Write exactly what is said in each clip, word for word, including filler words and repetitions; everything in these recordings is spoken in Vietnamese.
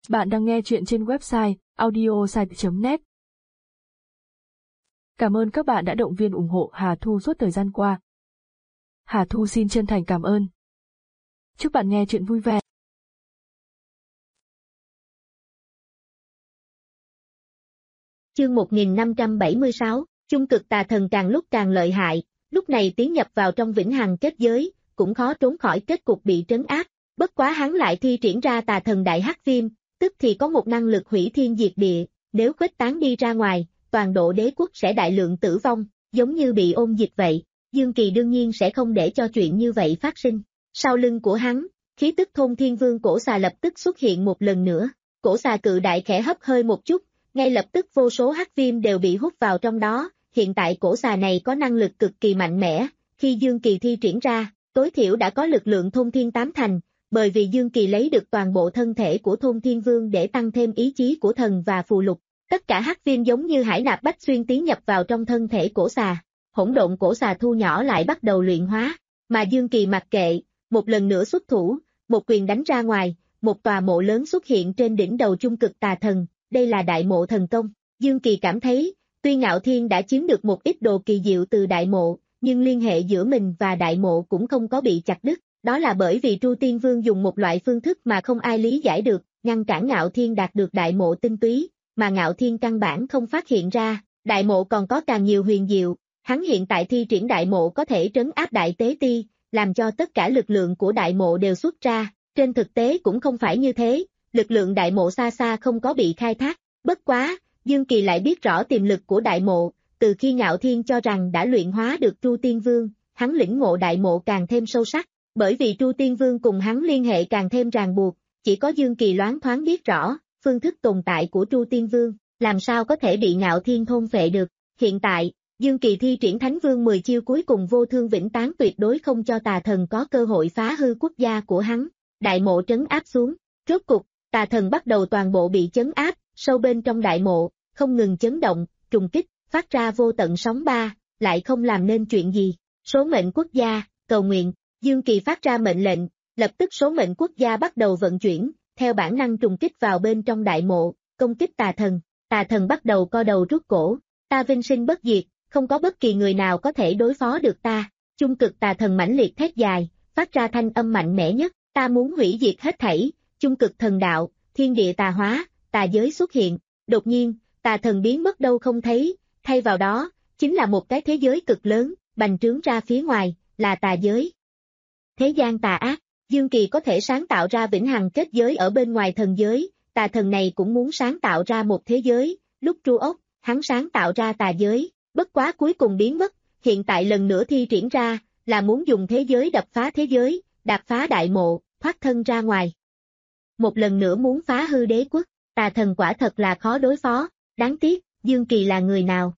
Bạn đang nghe chuyện trên website audiosite chấm net. Cảm ơn các bạn đã động viên ủng hộ Hà Thu suốt thời gian qua. Hà Thu xin chân thành cảm ơn. Chúc bạn nghe chuyện vui vẻ. Chương một nghìn năm trăm bảy mươi sáu, chung cực tà thần càng lúc càng lợi hại, lúc này tiến nhập vào trong vĩnh hằng kết giới, cũng khó trốn khỏi kết cục bị trấn áp. Bất quá hắn lại thi triển ra tà thần đại hắc viêm, tức thì có một năng lực hủy thiên diệt địa, nếu khuếch tán đi ra ngoài, toàn bộ đế quốc sẽ đại lượng tử vong, giống như bị ôn dịch vậy. Dương Kỳ đương nhiên sẽ không để cho chuyện như vậy phát sinh. Sau lưng của hắn, khí tức thôn thiên vương cổ xà lập tức xuất hiện một lần nữa. Cổ xà cự đại khẽ hấp hơi một chút, ngay lập tức vô số hắc viêm đều bị hút vào trong đó. Hiện tại cổ xà này có năng lực cực kỳ mạnh mẽ, khi Dương Kỳ thi triển ra, tối thiểu đã có lực lượng thôn thiên tám thành, bởi vì Dương Kỳ lấy được toàn bộ thân thể của thôn thiên vương để tăng thêm ý chí của thần và phù lục. Tất cả hắc viêm giống như hải nạp bách xuyên tiến nhập vào trong thân thể cổ xà. Hỗn độn cổ xà thu nhỏ lại bắt đầu luyện hóa, mà Dương Kỳ mặc kệ, một lần nữa xuất thủ, một quyền đánh ra ngoài, một tòa mộ lớn xuất hiện trên đỉnh đầu chung cực tà thần, đây là đại mộ thần công. Dương Kỳ cảm thấy, tuy Ngạo Thiên đã chiếm được một ít đồ kỳ diệu từ đại mộ, nhưng liên hệ giữa mình và đại mộ cũng không có bị chặt đứt, đó là bởi vì Tru Tiên Vương dùng một loại phương thức mà không ai lý giải được, ngăn cản Ngạo Thiên đạt được đại mộ tinh túy, mà Ngạo Thiên căn bản không phát hiện ra, đại mộ còn có càng nhiều huyền diệu. Hắn hiện tại thi triển đại mộ có thể trấn áp đại tế ti, làm cho tất cả lực lượng của đại mộ đều xuất ra, trên thực tế cũng không phải như thế, lực lượng đại mộ xa xa không có bị khai thác, bất quá, Dương Kỳ lại biết rõ tiềm lực của đại mộ, từ khi Ngạo Thiên cho rằng đã luyện hóa được Tru Tiên Vương, hắn lĩnh ngộ đại mộ càng thêm sâu sắc, bởi vì Tru Tiên Vương cùng hắn liên hệ càng thêm ràng buộc, chỉ có Dương Kỳ loáng thoáng biết rõ, phương thức tồn tại của Tru Tiên Vương, làm sao có thể bị Ngạo Thiên thôn phệ được, hiện tại, Dương Kỳ thi triển Thánh Vương mười chiêu cuối cùng vô thương vĩnh tán tuyệt đối không cho tà thần có cơ hội phá hư quốc gia của hắn, đại mộ trấn áp xuống, rốt cục, tà thần bắt đầu toàn bộ bị chấn áp, sâu bên trong đại mộ, không ngừng chấn động, trùng kích, phát ra vô tận sóng ba, lại không làm nên chuyện gì, số mệnh quốc gia, cầu nguyện, Dương Kỳ phát ra mệnh lệnh, lập tức số mệnh quốc gia bắt đầu vận chuyển, theo bản năng trùng kích vào bên trong đại mộ, công kích tà thần, tà thần bắt đầu co đầu rút cổ, ta vinh sinh bất diệt, không có bất kỳ người nào có thể đối phó được ta, chung cực tà thần mãnh liệt thét dài, phát ra thanh âm mạnh mẽ nhất, ta muốn hủy diệt hết thảy, chung cực thần đạo, thiên địa tà hóa, tà giới xuất hiện, đột nhiên, tà thần biến mất đâu không thấy, thay vào đó, chính là một cái thế giới cực lớn, bành trướng ra phía ngoài, là tà giới. Thế gian tà ác, Dương Kỳ có thể sáng tạo ra vĩnh hằng kết giới ở bên ngoài thần giới, tà thần này cũng muốn sáng tạo ra một thế giới, lúc tru ốc, hắn sáng tạo ra tà giới, bất quá cuối cùng biến mất, hiện tại lần nữa thi triển ra, là muốn dùng thế giới đập phá thế giới, đạp phá đại mộ, thoát thân ra ngoài. Một lần nữa muốn phá hư đế quốc, tà thần quả thật là khó đối phó, đáng tiếc, Dương Kỳ là người nào?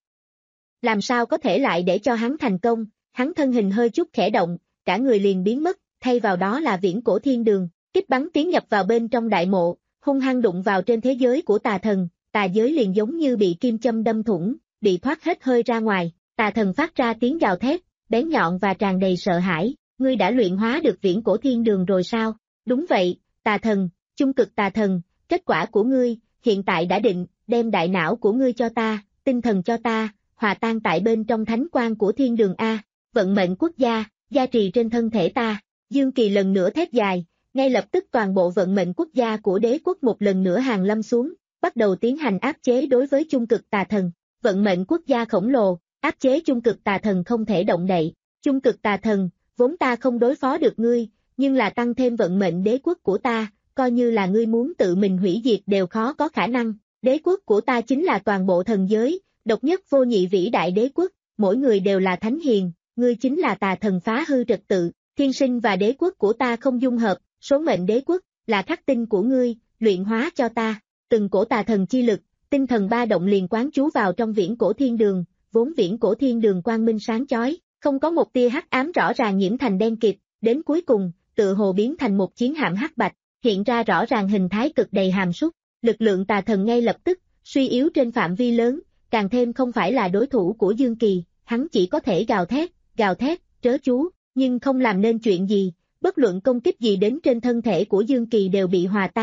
Làm sao có thể lại để cho hắn thành công, hắn thân hình hơi chút khẽ động, cả người liền biến mất, thay vào đó là viễn cổ thiên đường, kích bắn tiến nhập vào bên trong đại mộ, hung hăng đụng vào trên thế giới của tà thần, tà giới liền giống như bị kim châm đâm thủng, bị thoát hết hơi ra ngoài, tà thần phát ra tiếng gào thét, bén nhọn và tràn đầy sợ hãi, ngươi đã luyện hóa được viễn cổ thiên đường rồi sao? Đúng vậy, tà thần, chung cực tà thần, kết quả của ngươi, hiện tại đã định, đem đại não của ngươi cho ta, tinh thần cho ta, hòa tan tại bên trong thánh quang của thiên đường A, vận mệnh quốc gia, gia trì trên thân thể ta, Dương Kỳ lần nữa thét dài, ngay lập tức toàn bộ vận mệnh quốc gia của đế quốc một lần nữa hàng lâm xuống, bắt đầu tiến hành áp chế đối với chung cực tà thần, vận mệnh quốc gia khổng lồ, áp chế chung cực tà thần không thể động đậy, chung cực tà thần, vốn ta không đối phó được ngươi, nhưng là tăng thêm vận mệnh đế quốc của ta, coi như là ngươi muốn tự mình hủy diệt đều khó có khả năng, đế quốc của ta chính là toàn bộ thần giới, độc nhất vô nhị vĩ đại đế quốc, mỗi người đều là thánh hiền, ngươi chính là tà thần phá hư trật tự, thiên sinh và đế quốc của ta không dung hợp, số mệnh đế quốc, là khắc tinh của ngươi, luyện hóa cho ta, từng cổ tà thần chi lực, tinh thần ba động liền quán trú vào trong viễn cổ thiên đường, vốn viễn cổ thiên đường quang minh sáng chói, không có một tia hắc ám rõ ràng nhiễm thành đen kịt, đến cuối cùng, tự hồ biến thành một chiến hạm hắc bạch, hiện ra rõ ràng hình thái cực đầy hàm súc, lực lượng tà thần ngay lập tức, suy yếu trên phạm vi lớn, càng thêm không phải là đối thủ của Dương Kỳ, hắn chỉ có thể gào thét, gào thét, trớ chú, nhưng không làm nên chuyện gì, bất luận công kích gì đến trên thân thể của Dương Kỳ đều bị hòa tan,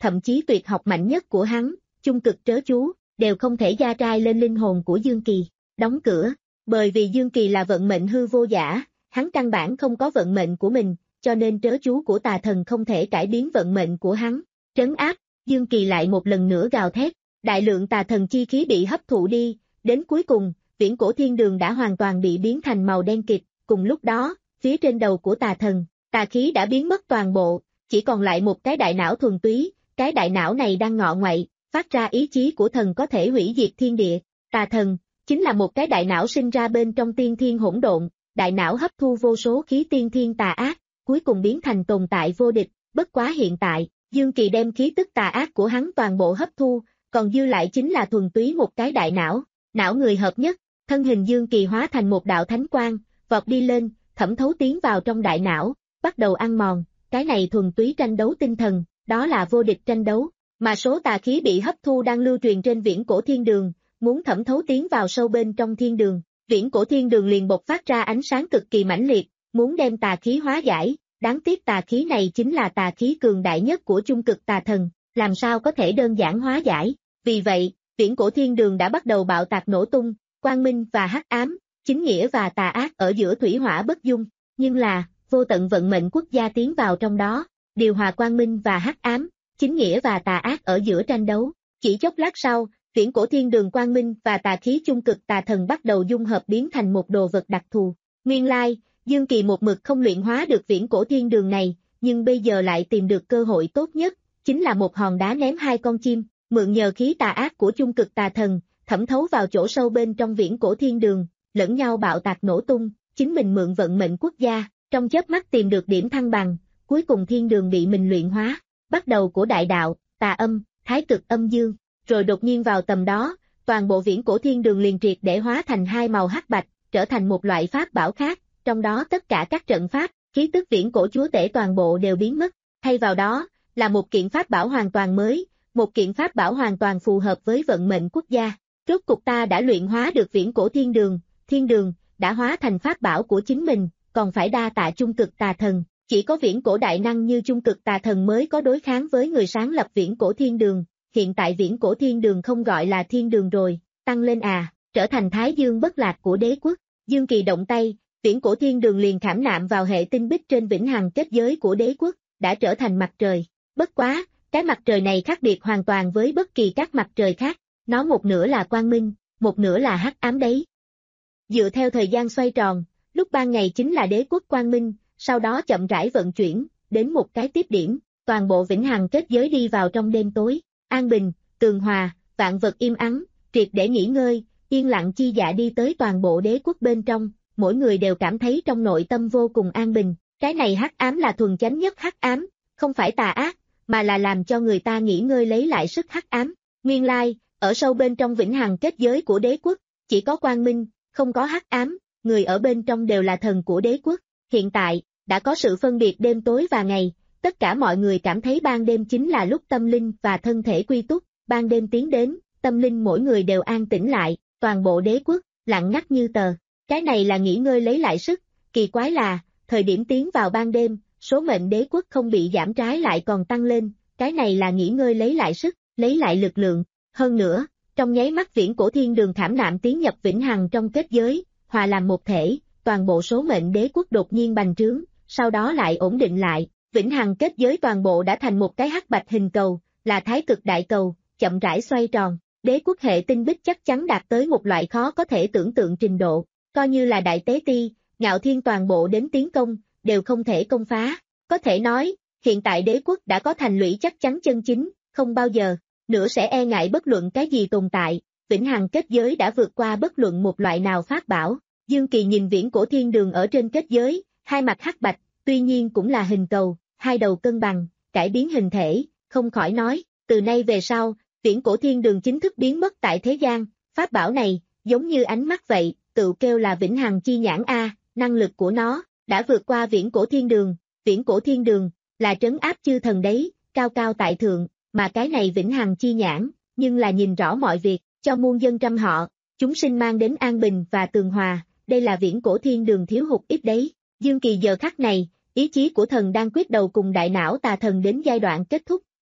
thậm chí tuyệt học mạnh nhất của hắn, chung cực trớ chú, đều không thể gia trai lên linh hồn của Dương Kỳ. Đóng cửa, bởi vì Dương Kỳ là vận mệnh hư vô giả, hắn căn bản không có vận mệnh của mình, cho nên trớ chú của tà thần không thể cải biến vận mệnh của hắn. Trấn áp, Dương Kỳ lại một lần nữa gào thét, đại lượng tà thần chi khí bị hấp thụ đi, đến cuối cùng, viễn cổ thiên đường đã hoàn toàn bị biến thành màu đen kịt, cùng lúc đó, phía trên đầu của tà thần, tà khí đã biến mất toàn bộ, chỉ còn lại một cái đại não thuần túy, cái đại não này đang ngọ ngoậy, phát ra ý chí của thần có thể hủy diệt thiên địa. Tà thần, chính là một cái đại não sinh ra bên trong tiên thiên hỗn độn, đại não hấp thu vô số khí tiên thiên tà ác, cuối cùng biến thành tồn tại vô địch, bất quá hiện tại, Dương Kỳ đem khí tức tà ác của hắn toàn bộ hấp thu, còn dư lại chính là thuần túy một cái đại não, não người hợp nhất, thân hình Dương Kỳ hóa thành một đạo thánh quang, vọt đi lên, thẩm thấu tiến vào trong đại não, bắt đầu ăn mòn, cái này thuần túy tranh đấu tinh thần, đó là vô địch tranh đấu, mà số tà khí bị hấp thu đang lưu truyền trên viễn cổ thiên đường, muốn thẩm thấu tiến vào sâu bên trong thiên đường, viễn cổ thiên đường liền bộc phát ra ánh sáng cực kỳ mãnh liệt, muốn đem tà khí hóa giải, đáng tiếc tà khí này chính là tà khí cường đại nhất của chung cực tà thần, làm sao có thể đơn giản hóa giải, vì vậy, viễn cổ thiên đường đã bắt đầu bạo tạc nổ tung, quang minh và hắc ám, chính nghĩa và tà ác ở giữa thủy hỏa bất dung, nhưng là, vô tận vận mệnh quốc gia tiến vào trong đó, điều hòa quang minh và hắc ám, chính nghĩa và tà ác ở giữa tranh đấu, chỉ chốc lát sau, viễn cổ thiên đường quang minh và tà khí chung cực tà thần bắt đầu dung hợp biến thành một đồ vật đặc thù. Nguyên lai, Dương Kỳ một mực không luyện hóa được viễn cổ thiên đường này, nhưng bây giờ lại tìm được cơ hội tốt nhất, chính là một hòn đá ném hai con chim, mượn nhờ khí tà ác của chung cực tà thần, thẩm thấu vào chỗ sâu bên trong viễn cổ thiên đường, lẫn nhau bạo tạc nổ tung, chính mình mượn vận mệnh quốc gia, trong chớp mắt tìm được điểm thăng bằng, cuối cùng thiên đường bị mình luyện hóa, bắt đầu của đại đạo, tà âm, thái cực âm dương, rồi đột nhiên vào tầm đó, toàn bộ viễn cổ thiên đường liền triệt để hóa thành hai màu hắc bạch, trở thành một loại pháp bảo khác, trong đó tất cả các trận pháp, khí tức viễn cổ chúa tể toàn bộ đều biến mất, thay vào đó, là một kiện pháp bảo hoàn toàn mới, một kiện pháp bảo hoàn toàn phù hợp với vận mệnh quốc gia. Rốt cục ta đã luyện hóa được viễn cổ thiên đường, thiên đường, đã hóa thành pháp bảo của chính mình, còn phải đa tạ chung cực tà thần, chỉ có viễn cổ đại năng như chung cực tà thần mới có đối kháng với người sáng lập viễn cổ thiên đường, hiện tại viễn cổ thiên đường không gọi là thiên đường rồi, tăng lên à, trở thành thái dương bất lạc của đế quốc, Dương Kỳ động tay, viễn cổ thiên đường liền khảm nạm vào hệ tinh bích trên vĩnh hằng kết giới của đế quốc, đã trở thành mặt trời, bất quá, cái mặt trời này khác biệt hoàn toàn với bất kỳ các mặt trời khác, nó một nửa là quang minh, một nửa là hắc ám đấy. Dựa theo thời gian xoay tròn, lúc ban ngày chính là đế quốc quang minh, sau đó chậm rãi vận chuyển, đến một cái tiếp điểm, toàn bộ vĩnh hằng kết giới đi vào trong đêm tối, an bình, tường hòa, vạn vật im ắng, triệt để nghỉ ngơi, yên lặng chi dạ đi tới toàn bộ đế quốc bên trong, mỗi người đều cảm thấy trong nội tâm vô cùng an bình, cái này hắc ám là thuần chánh nhất hắc ám, không phải tà ác, mà là làm cho người ta nghỉ ngơi lấy lại sức hắc ám. Nguyên lai, ở sâu bên trong vĩnh hằng kết giới của đế quốc, chỉ có quang minh, không có hắc ám, người ở bên trong đều là thần của đế quốc. Hiện tại, đã có sự phân biệt đêm tối và ngày, tất cả mọi người cảm thấy ban đêm chính là lúc tâm linh và thân thể quy túc, ban đêm tiến đến, tâm linh mỗi người đều an tĩnh lại, toàn bộ đế quốc, lặng ngắt như tờ. Cái này là nghỉ ngơi lấy lại sức, kỳ quái là, thời điểm tiến vào ban đêm, số mệnh đế quốc không bị giảm trái lại còn tăng lên, cái này là nghỉ ngơi lấy lại sức, lấy lại lực lượng. Hơn nữa, trong nháy mắt viễn cổ thiên đường khảm nạm tiến nhập vĩnh hằng trong kết giới, hòa làm một thể, toàn bộ số mệnh đế quốc đột nhiên bành trướng, sau đó lại ổn định lại, vĩnh hằng kết giới toàn bộ đã thành một cái hắc bạch hình cầu, là thái cực đại cầu, chậm rãi xoay tròn, đế quốc hệ tinh bích chắc chắn đạt tới một loại khó có thể tưởng tượng trình độ, coi như là đại tế ti, ngạo thiên toàn bộ đến tiến công, đều không thể công phá, có thể nói, hiện tại đế quốc đã có thành lũy chắc chắn chân chính, không bao giờ nữa sẽ e ngại bất luận cái gì tồn tại, vĩnh hằng kết giới đã vượt qua bất luận một loại nào pháp bảo. Dương Kỳ nhìn viễn cổ thiên đường ở trên kết giới, hai mặt hắc bạch, tuy nhiên cũng là hình cầu, hai đầu cân bằng, cải biến hình thể, không khỏi nói, từ nay về sau, viễn cổ thiên đường chính thức biến mất tại thế gian, pháp bảo này, giống như ánh mắt vậy, tự kêu là vĩnh hằng chi nhãn A, năng lực của nó, đã vượt qua viễn cổ thiên đường, viễn cổ thiên đường, là trấn áp chư thần đấy, cao cao tại thượng, mà cái này vĩnh hằng chi nhãn, nhưng là nhìn rõ mọi việc, cho muôn dân trăm họ, chúng sinh mang đến an bình và tường hòa, đây là viễn cổ thiên đường thiếu hụt ít đấy. Dương Kỳ giờ khắc này, ý chí của thần đang quyết đầu cùng đại não tà thần đến giai đoạn kết thúc,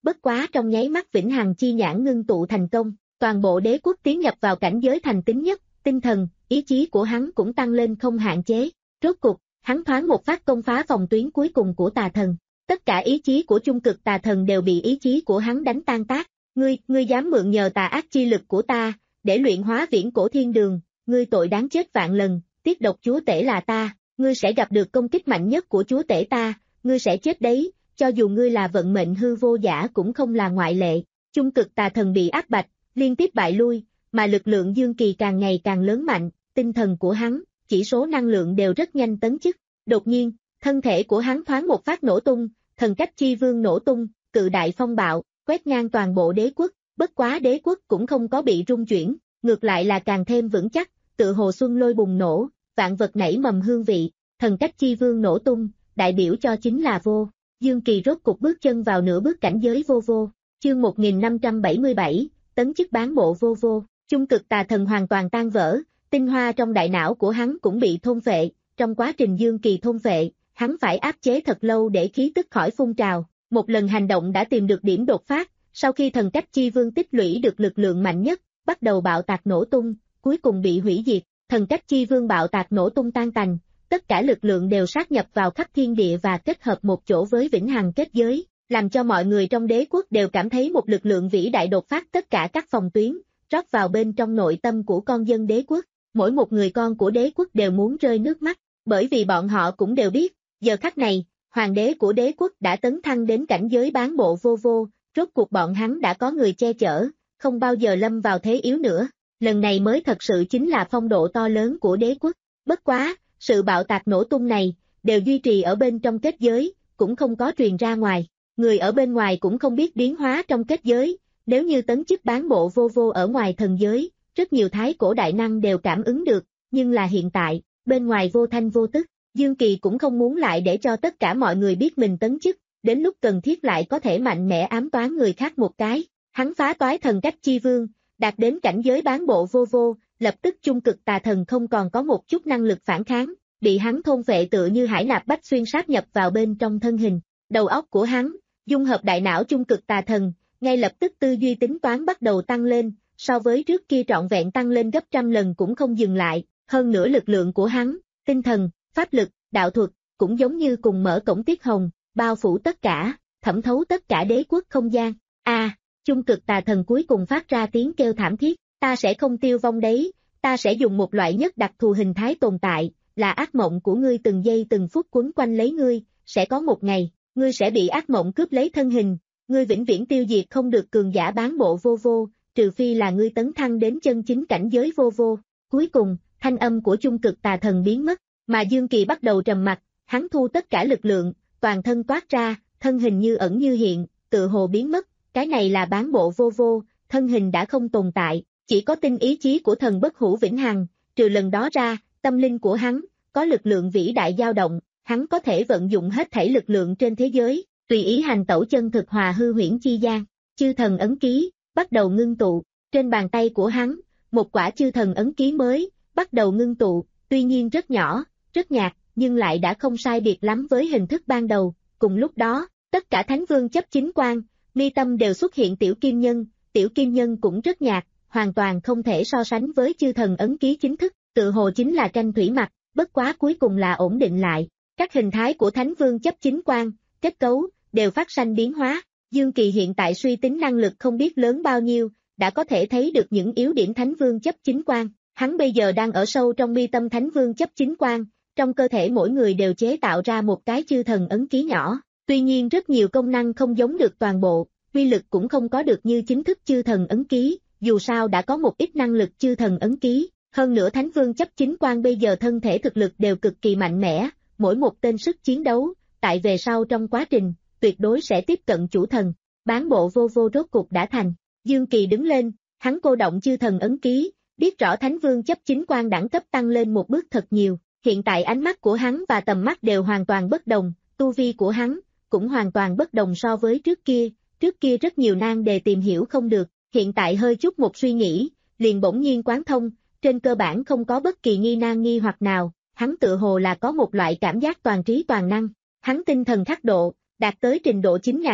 bất quá trong nháy mắt vĩnh hằng chi nhãn ngưng tụ thành công, toàn bộ đế quốc tiến nhập vào cảnh giới thành tín nhất, tinh thần, ý chí của hắn cũng tăng lên không hạn chế, rốt cục, hắn thoáng một phát công phá phòng tuyến cuối cùng của tà thần, tất cả ý chí của chung cực tà thần đều bị ý chí của hắn đánh tan tác, ngươi, ngươi dám mượn nhờ tà ác chi lực của ta, để luyện hóa viễn cổ thiên đường, ngươi tội đáng chết vạn lần, tiết độc chúa tể là ta, ngươi sẽ gặp được công kích mạnh nhất của chúa tể ta, ngươi sẽ chết đấy, cho dù ngươi là vận mệnh hư vô giả cũng không là ngoại lệ, chung cực tà thần bị áp bạch, liên tiếp bại lui, mà lực lượng dương kỳ càng ngày càng lớn mạnh, tinh thần của hắn, chỉ số năng lượng đều rất nhanh tấn chức, đột nhiên, thân thể của hắn thoáng một phát nổ tung, thần cách chi vương nổ tung, cự đại phong bạo, quét ngang toàn bộ đế quốc, bất quá đế quốc cũng không có bị rung chuyển, ngược lại là càng thêm vững chắc, tự hồ xuân lôi bùng nổ, vạn vật nảy mầm hương vị, thần cách chi vương nổ tung, đại biểu cho chính là vô. Dương Kỳ rốt cục bước chân vào nửa bước cảnh giới vô vô, chương một nghìn năm trăm bảy mươi bảy, tấn chức bán bộ vô vô, chung cực tà thần hoàn toàn tan vỡ, tinh hoa trong đại não của hắn cũng bị thôn phệ, trong quá trình Dương Kỳ thôn phệ, hắn phải áp chế thật lâu để khí tức khỏi phun trào, một lần hành động đã tìm được điểm đột phát, sau khi thần cách chi vương tích lũy được lực lượng mạnh nhất, bắt đầu bạo tạc nổ tung, cuối cùng bị hủy diệt, thần cách chi vương bạo tạc nổ tung tan tành, tất cả lực lượng đều sát nhập vào khắp thiên địa và kết hợp một chỗ với vĩnh hằng kết giới, làm cho mọi người trong đế quốc đều cảm thấy một lực lượng vĩ đại đột phát tất cả các phòng tuyến, rót vào bên trong nội tâm của con dân đế quốc, mỗi một người con của đế quốc đều muốn rơi nước mắt, bởi vì bọn họ cũng đều biết, giờ khắc này, hoàng đế của đế quốc đã tấn thăng đến cảnh giới bán bộ vô vô, rốt cuộc bọn hắn đã có người che chở, không bao giờ lâm vào thế yếu nữa, lần này mới thật sự chính là phong độ to lớn của đế quốc, bất quá, sự bạo tạc nổ tung này, đều duy trì ở bên trong kết giới, cũng không có truyền ra ngoài, người ở bên ngoài cũng không biết biến hóa trong kết giới, nếu như tấn chức bán bộ vô vô ở ngoài thần giới, rất nhiều thái cổ đại năng đều cảm ứng được, nhưng là hiện tại, bên ngoài vô thanh vô tức, Dương Kỳ cũng không muốn lại để cho tất cả mọi người biết mình tấn chức, đến lúc cần thiết lại có thể mạnh mẽ ám toán người khác một cái, hắn phá toái thần cách chi vương, đạt đến cảnh giới bán bộ vô vô, lập tức chung cực tà thần không còn có một chút năng lực phản kháng, bị hắn thôn phệ tựa như hải nạp bách xuyên sáp nhập vào bên trong thân hình, đầu óc của hắn, dung hợp đại não chung cực tà thần, ngay lập tức tư duy tính toán bắt đầu tăng lên, so với trước kia trọn vẹn tăng lên gấp trăm lần cũng không dừng lại, hơn nữa lực lượng của hắn, tinh thần, pháp lực, đạo thuật, cũng giống như cùng mở cổng tiết hồng, bao phủ tất cả, thẩm thấu tất cả đế quốc không gian, a à, chung cực tà thần cuối cùng phát ra tiếng kêu thảm thiết, ta sẽ không tiêu vong đấy, ta sẽ dùng một loại nhất đặc thù hình thái tồn tại, là ác mộng của ngươi từng giây từng phút quấn quanh lấy ngươi, sẽ có một ngày, ngươi sẽ bị ác mộng cướp lấy thân hình, ngươi vĩnh viễn tiêu diệt không được cường giả bán bộ vô vô, trừ phi là ngươi tấn thăng đến chân chính cảnh giới vô vô. Cuối cùng, thanh âm của chung cực tà thần biến mất, mà Dương Kỳ bắt đầu trầm mặc, hắn thu tất cả lực lượng, toàn thân toát ra, thân hình như ẩn như hiện, tự hồ biến mất, cái này là bán bộ vô vô, thân hình đã không tồn tại, chỉ có tinh ý chí của thần bất hủ vĩnh hằng, trừ lần đó ra, tâm linh của hắn, có lực lượng vĩ đại dao động, hắn có thể vận dụng hết thảy lực lượng trên thế giới, tùy ý hành tẩu chân thực hòa hư huyễn chi gian, chư thần ấn ký, bắt đầu ngưng tụ, trên bàn tay của hắn, một quả chư thần ấn ký mới, bắt đầu ngưng tụ, tuy nhiên rất nhỏ, rất nhạt, nhưng lại đã không sai biệt lắm với hình thức ban đầu, cùng lúc đó, tất cả thánh vương chấp chính quan, mi tâm đều xuất hiện tiểu kim nhân, tiểu kim nhân cũng rất nhạt, hoàn toàn không thể so sánh với chư thần ấn ký chính thức, tự hồ chính là tranh thủy mặc, bất quá cuối cùng là ổn định lại, các hình thái của thánh vương chấp chính quan, kết cấu, đều phát sanh biến hóa, Dương Kỳ hiện tại suy tính năng lực không biết lớn bao nhiêu, đã có thể thấy được những yếu điểm thánh vương chấp chính quan, hắn bây giờ đang ở sâu trong mi tâm thánh vương chấp chính quan, trong cơ thể mỗi người đều chế tạo ra một cái chư thần ấn ký nhỏ, tuy nhiên rất nhiều công năng không giống được toàn bộ, uy lực cũng không có được như chính thức chư thần ấn ký, dù sao đã có một ít năng lực chư thần ấn ký, hơn nữa thánh vương chấp chính quan bây giờ thân thể thực lực đều cực kỳ mạnh mẽ, mỗi một tên sức chiến đấu, tại về sau trong quá trình, tuyệt đối sẽ tiếp cận chủ thần, bán bộ vô vô rốt cục đã thành, Dương Kỳ đứng lên, hắn cô động chư thần ấn ký, biết rõ thánh vương chấp chính quan đẳng cấp tăng lên một bước thật nhiều, hiện tại ánh mắt của hắn và tầm mắt đều hoàn toàn bất đồng, tu vi của hắn, cũng hoàn toàn bất đồng so với trước kia, trước kia rất nhiều nan đề tìm hiểu không được, hiện tại hơi chút một suy nghĩ, liền bỗng nhiên quán thông, trên cơ bản không có bất kỳ nghi nan nghi hoặc nào, hắn tự hồ là có một loại cảm giác toàn trí toàn năng, hắn tinh thần khắc độ, đạt tới trình độ chín ngàn ức,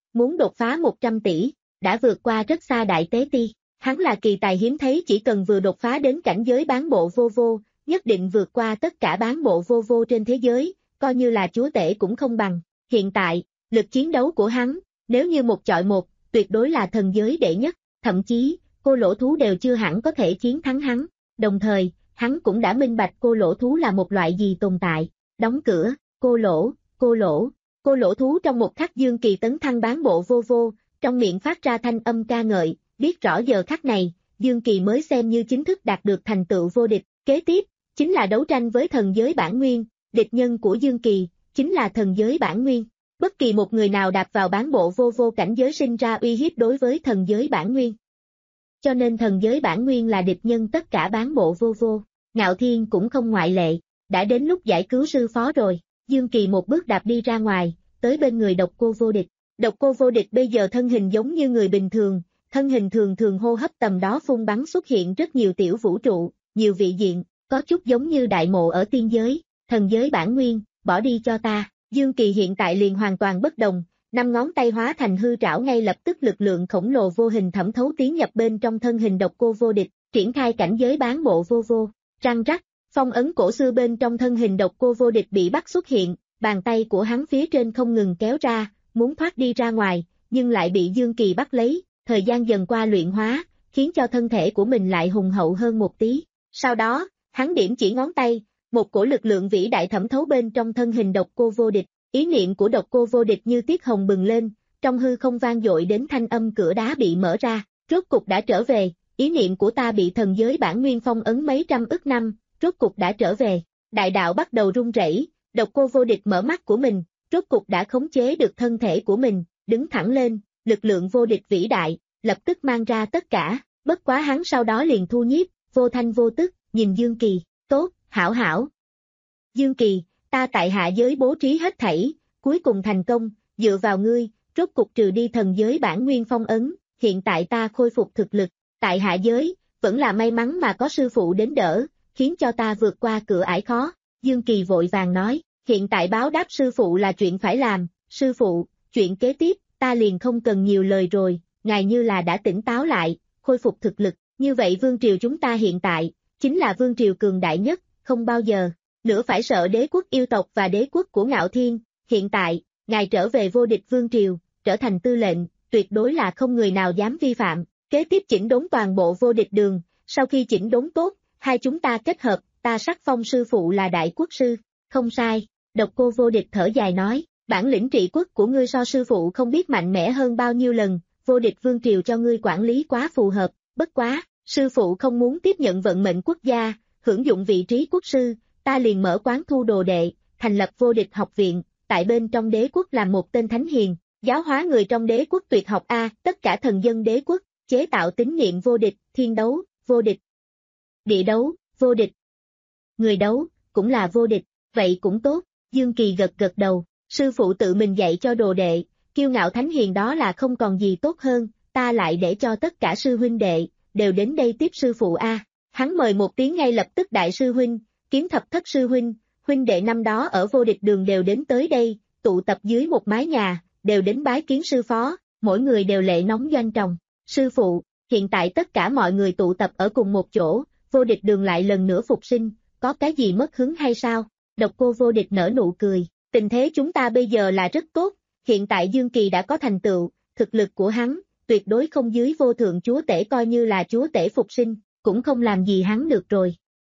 muốn đột phá một trăm tỷ, đã vượt qua rất xa Đại Tế Ti. Hắn là kỳ tài hiếm thấy, chỉ cần vừa đột phá đến cảnh giới bán bộ vô vô, nhất định vượt qua tất cả bán bộ vô vô trên thế giới, coi như là chúa tể cũng không bằng. Hiện tại, lực chiến đấu của hắn, nếu như một chọi một, tuyệt đối là thần giới đệ nhất, thậm chí, cô lỗ thú đều chưa hẳn có thể chiến thắng hắn. Đồng thời, hắn cũng đã minh bạch cô lỗ thú là một loại gì tồn tại. Đóng cửa, cô lỗ, cô lỗ, cô lỗ thú trong một khắc Dương Kỳ tấn thăng bán bộ vô vô, trong miệng phát ra thanh âm ca ngợi, biết rõ giờ khắc này, Dương Kỳ mới xem như chính thức đạt được thành tựu vô địch. Kế tiếp, chính là đấu tranh với thần giới bản nguyên, địch nhân của Dương Kỳ, chính là thần giới bản nguyên. Bất kỳ một người nào đạp vào bán bộ vô vô cảnh giới sinh ra uy hiếp đối với thần giới bản nguyên. Cho nên thần giới bản nguyên là địch nhân tất cả bán bộ vô vô, Ngạo Thiên cũng không ngoại lệ, đã đến lúc giải cứu sư phó rồi. Dương Kỳ một bước đạp đi ra ngoài, tới bên người Độc Cô Vô Địch. Độc Cô Vô Địch bây giờ thân hình giống như người bình thường, thân hình thường thường hô hấp tầm đó phun bắn xuất hiện rất nhiều tiểu vũ trụ, nhiều vị diện, có chút giống như đại mộ ở tiên giới, thần giới bản nguyên, bỏ đi cho ta. Dương Kỳ hiện tại liền hoàn toàn bất đồng, năm ngón tay hóa thành hư trảo, ngay lập tức lực lượng khổng lồ vô hình thẩm thấu tiến nhập bên trong thân hình Độc Cô Vô Địch, triển khai cảnh giới bán bộ vô vô. Răng rắc, phong ấn cổ xưa bên trong thân hình Độc Cô Vô Địch bị bắt xuất hiện, bàn tay của hắn phía trên không ngừng kéo ra, muốn thoát đi ra ngoài, nhưng lại bị Dương Kỳ bắt lấy. Thời gian dần qua luyện hóa, khiến cho thân thể của mình lại hùng hậu hơn một tí. Sau đó, hắn điểm chỉ ngón tay, một cổ lực lượng vĩ đại thẩm thấu bên trong thân hình Độc Cô Vô Địch. Ý niệm của Độc Cô Vô Địch như tiết hồng bừng lên, trong hư không vang dội đến thanh âm cửa đá bị mở ra. Rốt cục đã trở về, ý niệm của ta bị thần giới bản nguyên phong ấn mấy trăm ức năm, rốt cục đã trở về. Đại đạo bắt đầu rung rẩy, Độc Cô Vô Địch mở mắt của mình, rốt cục đã khống chế được thân thể của mình, đứng thẳng lên. Lực lượng vô địch vĩ đại, lập tức mang ra tất cả, bất quá hắn sau đó liền thu nhiếp, vô thanh vô tức, nhìn Dương Kỳ, tốt, hảo hảo. Dương Kỳ, ta tại hạ giới bố trí hết thảy, cuối cùng thành công, dựa vào ngươi, rốt cục trừ đi thần giới bản nguyên phong ấn, hiện tại ta khôi phục thực lực, tại hạ giới, vẫn là may mắn mà có sư phụ đến đỡ, khiến cho ta vượt qua cửa ải khó. Dương Kỳ vội vàng nói, hiện tại báo đáp sư phụ là chuyện phải làm, sư phụ, chuyện kế tiếp, ta liền không cần nhiều lời rồi, ngài như là đã tỉnh táo lại, khôi phục thực lực, như vậy vương triều chúng ta hiện tại, chính là vương triều cường đại nhất, không bao giờ nữa phải sợ đế quốc yêu tộc và đế quốc của Ngạo Thiên. Hiện tại, ngài trở về vô địch vương triều, trở thành tư lệnh, tuyệt đối là không người nào dám vi phạm. Kế tiếp chỉnh đốn toàn bộ vô địch đường, sau khi chỉnh đốn tốt, hai chúng ta kết hợp, ta sắc phong sư phụ là đại quốc sư. Không sai, Độc Cô Vô Địch thở dài nói, bản lĩnh trị quốc của ngươi so sư phụ không biết mạnh mẽ hơn bao nhiêu lần, vô địch vương triều cho ngươi quản lý quá phù hợp, bất quá, sư phụ không muốn tiếp nhận vận mệnh quốc gia, hưởng dụng vị trí quốc sư, ta liền mở quán thu đồ đệ, thành lập vô địch học viện, tại bên trong đế quốc làm một tên thánh hiền, giáo hóa người trong đế quốc tuyệt học A, tất cả thần dân đế quốc, chế tạo tín niệm vô địch, thiên đấu, vô địch, địa đấu, vô địch, người đấu, cũng là vô địch, vậy cũng tốt. Dương Kỳ gật gật đầu, sư phụ tự mình dạy cho đồ đệ, kiêu ngạo thánh hiền đó là không còn gì tốt hơn, ta lại để cho tất cả sư huynh đệ, đều đến đây tiếp sư phụ A. Hắn mời một tiếng ngay lập tức đại sư huynh, kiếm thập thất sư huynh, huynh đệ năm đó ở vô địch đường đều đến tới đây, tụ tập dưới một mái nhà, đều đến bái kiến sư phó, mỗi người đều lệ nóng doanh tròng. Sư phụ, hiện tại tất cả mọi người tụ tập ở cùng một chỗ, vô địch đường lại lần nữa phục sinh, có cái gì mất hứng hay sao? Độc Cô Vô Địch nở nụ cười, tình thế chúng ta bây giờ là rất tốt, hiện tại Dương Kỳ đã có thành tựu, thực lực của hắn, tuyệt đối không dưới vô thượng chúa tể, coi như là chúa tể phục sinh, cũng không làm gì hắn được rồi.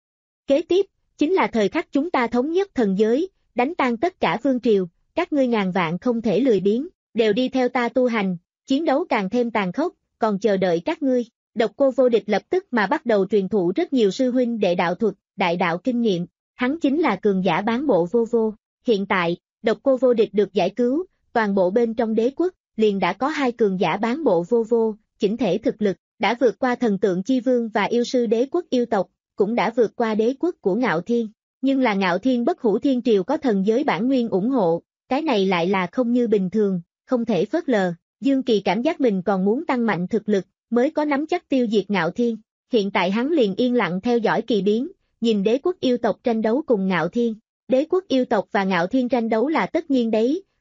Kế tiếp, chính là thời khắc chúng ta thống nhất thần giới, đánh tan tất cả vương triều, các ngươi ngàn vạn không thể lười biếng, đều đi theo ta tu hành, chiến đấu càng thêm tàn khốc, còn chờ đợi các ngươi. Độc Cô Vô Địch lập tức mà bắt đầu truyền thụ rất nhiều sư huynh đệ đạo thuật, đại đạo kinh nghiệm, hắn chính là cường giả bán bộ vô vô. Hiện tại, Độc Cô Vô Địch được giải cứu, toàn bộ bên trong đế quốc, liền đã có hai cường giả bán bộ vô vô, chỉnh thể thực lực, đã vượt qua thần tượng chi vương và yêu sư đế quốc yêu tộc, cũng đã vượt qua đế quốc của Ngạo Thiên. Nhưng là Ngạo Thiên bất hủ thiên triều có thần giới bản nguyên ủng hộ, cái này lại là không như bình thường, không thể phớt lờ. Dương Kỳ cảm giác mình còn muốn tăng mạnh thực lực, mới có nắm chắc tiêu diệt Ngạo Thiên. Hiện tại hắn liền yên lặng theo dõi kỳ biến, nhìn đế quốc yêu tộc tranh đấu cùng Ngạo Thiên. Đế quốc yêu tộc và Ngạo Thiên tranh đấu là tất nhiên đấy,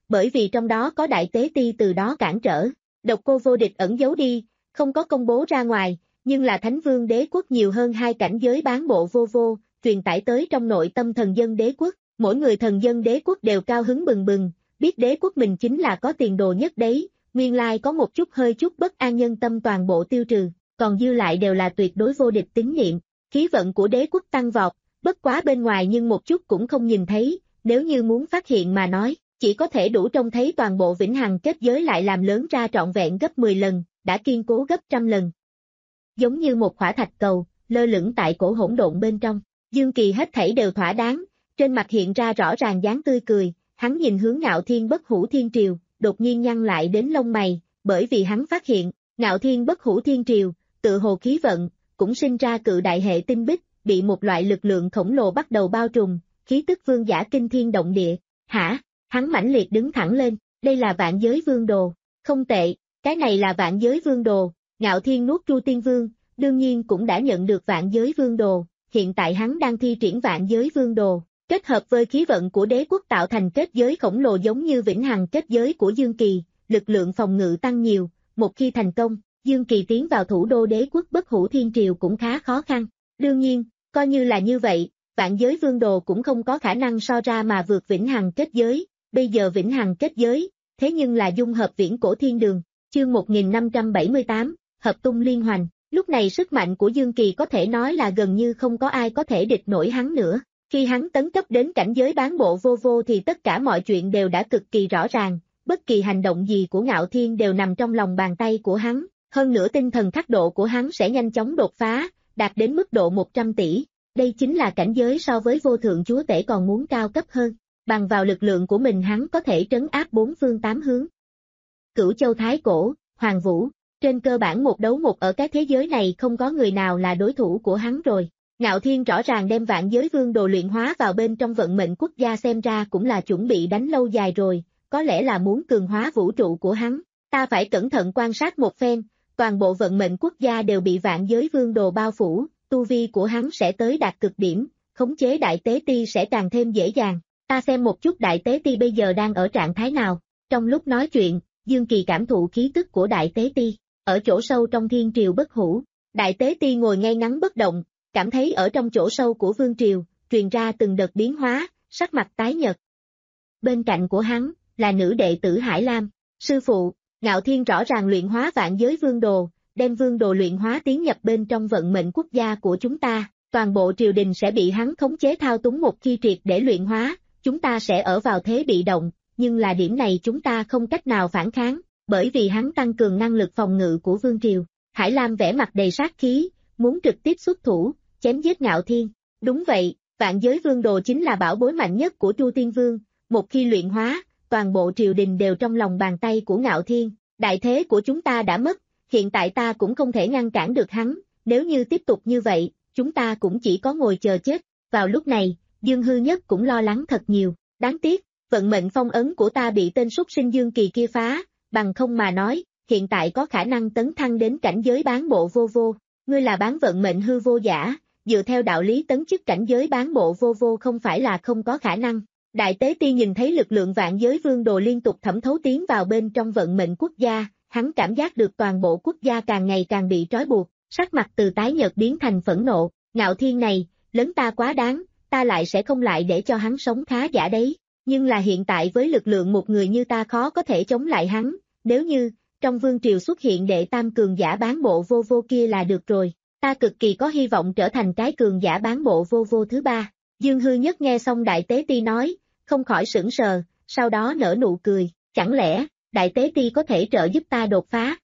bởi vì trong đó có đại tế ti từ đó cản trở. Độc Cô Vô Địch ẩn giấu đi, không có công bố ra ngoài, nhưng là Thánh Vương Đế Quốc nhiều hơn hai cảnh giới bán bộ vô vô, truyền tải tới trong nội tâm thần dân đế quốc, mỗi người thần dân đế quốc đều cao hứng bừng bừng, biết đế quốc mình chính là có tiền đồ nhất đấy, nguyên lai có một chút hơi chút bất an nhân tâm toàn bộ tiêu trừ, còn dư lại đều là tuyệt đối vô địch tín nhiệm, khí vận của đế quốc tăng vọt, bất quá bên ngoài nhưng một chút cũng không nhìn thấy, nếu như muốn phát hiện mà nói, chỉ có thể đủ trông thấy toàn bộ vĩnh hằng kết giới lại làm lớn ra trọn vẹn gấp mười lần, đã kiên cố gấp trăm lần. Giống như một khỏa thạch cầu, lơ lửng tại cổ hỗn độn bên trong, Dương Kỳ hết thảy đều thỏa đáng, trên mặt hiện ra rõ ràng dáng tươi cười, hắn nhìn hướng Ngạo Thiên Bất Hủ Thiên Triều, đột nhiên nhăn lại đến lông mày, bởi vì hắn phát hiện, Ngạo Thiên Bất Hủ Thiên Triều, tự hồ khí vận, cũng sinh ra cự đại hệ tinh bích, bị một loại lực lượng khổng lồ bắt đầu bao trùm, khí tức vương giả kinh thiên động địa. Hả? Hắn mãnh liệt đứng thẳng lên, đây là Vạn Giới Vương Đồ. Không tệ, cái này là Vạn Giới Vương Đồ. Ngạo Thiên nuốt Tru Tiên Vương, đương nhiên cũng đã nhận được Vạn Giới Vương Đồ, hiện tại hắn đang thi triển Vạn Giới Vương Đồ, kết hợp với khí vận của đế quốc tạo thành kết giới khổng lồ giống như vĩnh hằng kết giới của Dương Kỳ, lực lượng phòng ngự tăng nhiều, một khi thành công, Dương Kỳ tiến vào thủ đô đế quốc Bất Hủ Thiên Triều cũng khá khó khăn. Đương nhiên, coi như là như vậy, Vạn Giới Vương Đồ cũng không có khả năng so ra mà vượt vĩnh hằng kết giới, bây giờ vĩnh hằng kết giới, thế nhưng là dung hợp viễn cổ thiên đường, chương một nghìn năm trăm bảy mươi tám, hợp tung liên hoành, lúc này sức mạnh của Dương Kỳ có thể nói là gần như không có ai có thể địch nổi hắn nữa, khi hắn tấn cấp đến cảnh giới bán bộ vô vô thì tất cả mọi chuyện đều đã cực kỳ rõ ràng, bất kỳ hành động gì của Ngạo Thiên đều nằm trong lòng bàn tay của hắn, hơn nữa tinh thần khắc độ của hắn sẽ nhanh chóng đột phá, đạt đến mức độ một trăm tỷ, đây chính là cảnh giới so với vô thượng chúa tể còn muốn cao cấp hơn. Bằng vào lực lượng của mình hắn có thể trấn áp bốn phương tám hướng. Cửu Châu Thái Cổ, Hoàng Vũ, trên cơ bản một đấu một ở cái thế giới này không có người nào là đối thủ của hắn rồi. Ngạo Thiên rõ ràng đem Vạn Giới Vương Đồ luyện hóa vào bên trong vận mệnh quốc gia xem ra cũng là chuẩn bị đánh lâu dài rồi, có lẽ là muốn cường hóa vũ trụ của hắn. Ta phải cẩn thận quan sát một phen, toàn bộ vận mệnh quốc gia đều bị Vạn Giới Vương Đồ bao phủ, tu vi của hắn sẽ tới đạt cực điểm, khống chế Đại Tế Ti sẽ càng thêm dễ dàng. Ta xem một chút Đại Tế Ti bây giờ đang ở trạng thái nào. Trong lúc nói chuyện, Dương Kỳ cảm thụ khí tức của Đại Tế Ti. Ở chỗ sâu trong thiên triều bất hủ, Đại Tế Ti ngồi ngay ngắn bất động, cảm thấy ở trong chỗ sâu của vương triều, truyền ra từng đợt biến hóa, sắc mặt tái nhợt. Bên cạnh của hắn, là nữ đệ tử Hải Lam. Sư phụ, Ngạo Thiên rõ ràng luyện hóa Vạn Giới Vương Đồ, đem Vương Đồ luyện hóa tiến nhập bên trong vận mệnh quốc gia của chúng ta. Toàn bộ triều đình sẽ bị hắn khống chế thao túng một khi triệt để luyện hóa. Chúng ta sẽ ở vào thế bị động, nhưng là điểm này chúng ta không cách nào phản kháng, bởi vì hắn tăng cường năng lực phòng ngự của vương triều. Hải Lam vẽ mặt đầy sát khí, muốn trực tiếp xuất thủ, chém giết Ngạo Thiên. Đúng vậy, Vạn Giới Vương Đồ chính là bảo bối mạnh nhất của Tru Tiên Vương, một khi luyện hóa, toàn bộ triều đình đều trong lòng bàn tay của Ngạo Thiên. Đại thế của chúng ta đã mất, hiện tại ta cũng không thể ngăn cản được hắn, nếu như tiếp tục như vậy, chúng ta cũng chỉ có ngồi chờ chết. Vào lúc này, Dương Hư Nhất cũng lo lắng thật nhiều, đáng tiếc, vận mệnh phong ấn của ta bị tên súc sinh Dương Kỳ kia phá, bằng không mà nói, hiện tại có khả năng tấn thăng đến cảnh giới bán bộ vô vô, ngươi là bán vận mệnh hư vô giả, dựa theo đạo lý tấn chức cảnh giới bán bộ vô vô không phải là không có khả năng. Đại Tế Ti nhìn thấy lực lượng Vạn Giới Vương Đồ liên tục thẩm thấu tiến vào bên trong vận mệnh quốc gia, hắn cảm giác được toàn bộ quốc gia càng ngày càng bị trói buộc, sắc mặt từ tái nhợt biến thành phẫn nộ, Ngạo Thiên này, lớn ta quá đáng. Ta lại sẽ không lại để cho hắn sống khá giả đấy, nhưng là hiện tại với lực lượng một người như ta khó có thể chống lại hắn, nếu như, trong vương triều xuất hiện đệ tam cường giả bán bộ vô vô kia là được rồi, ta cực kỳ có hy vọng trở thành cái cường giả bán bộ vô vô thứ ba. Dương Hư Nhất nghe xong Đại Tế Ti nói, không khỏi sững sờ, sau đó nở nụ cười, chẳng lẽ, Đại Tế Ti có thể trợ giúp ta đột phá?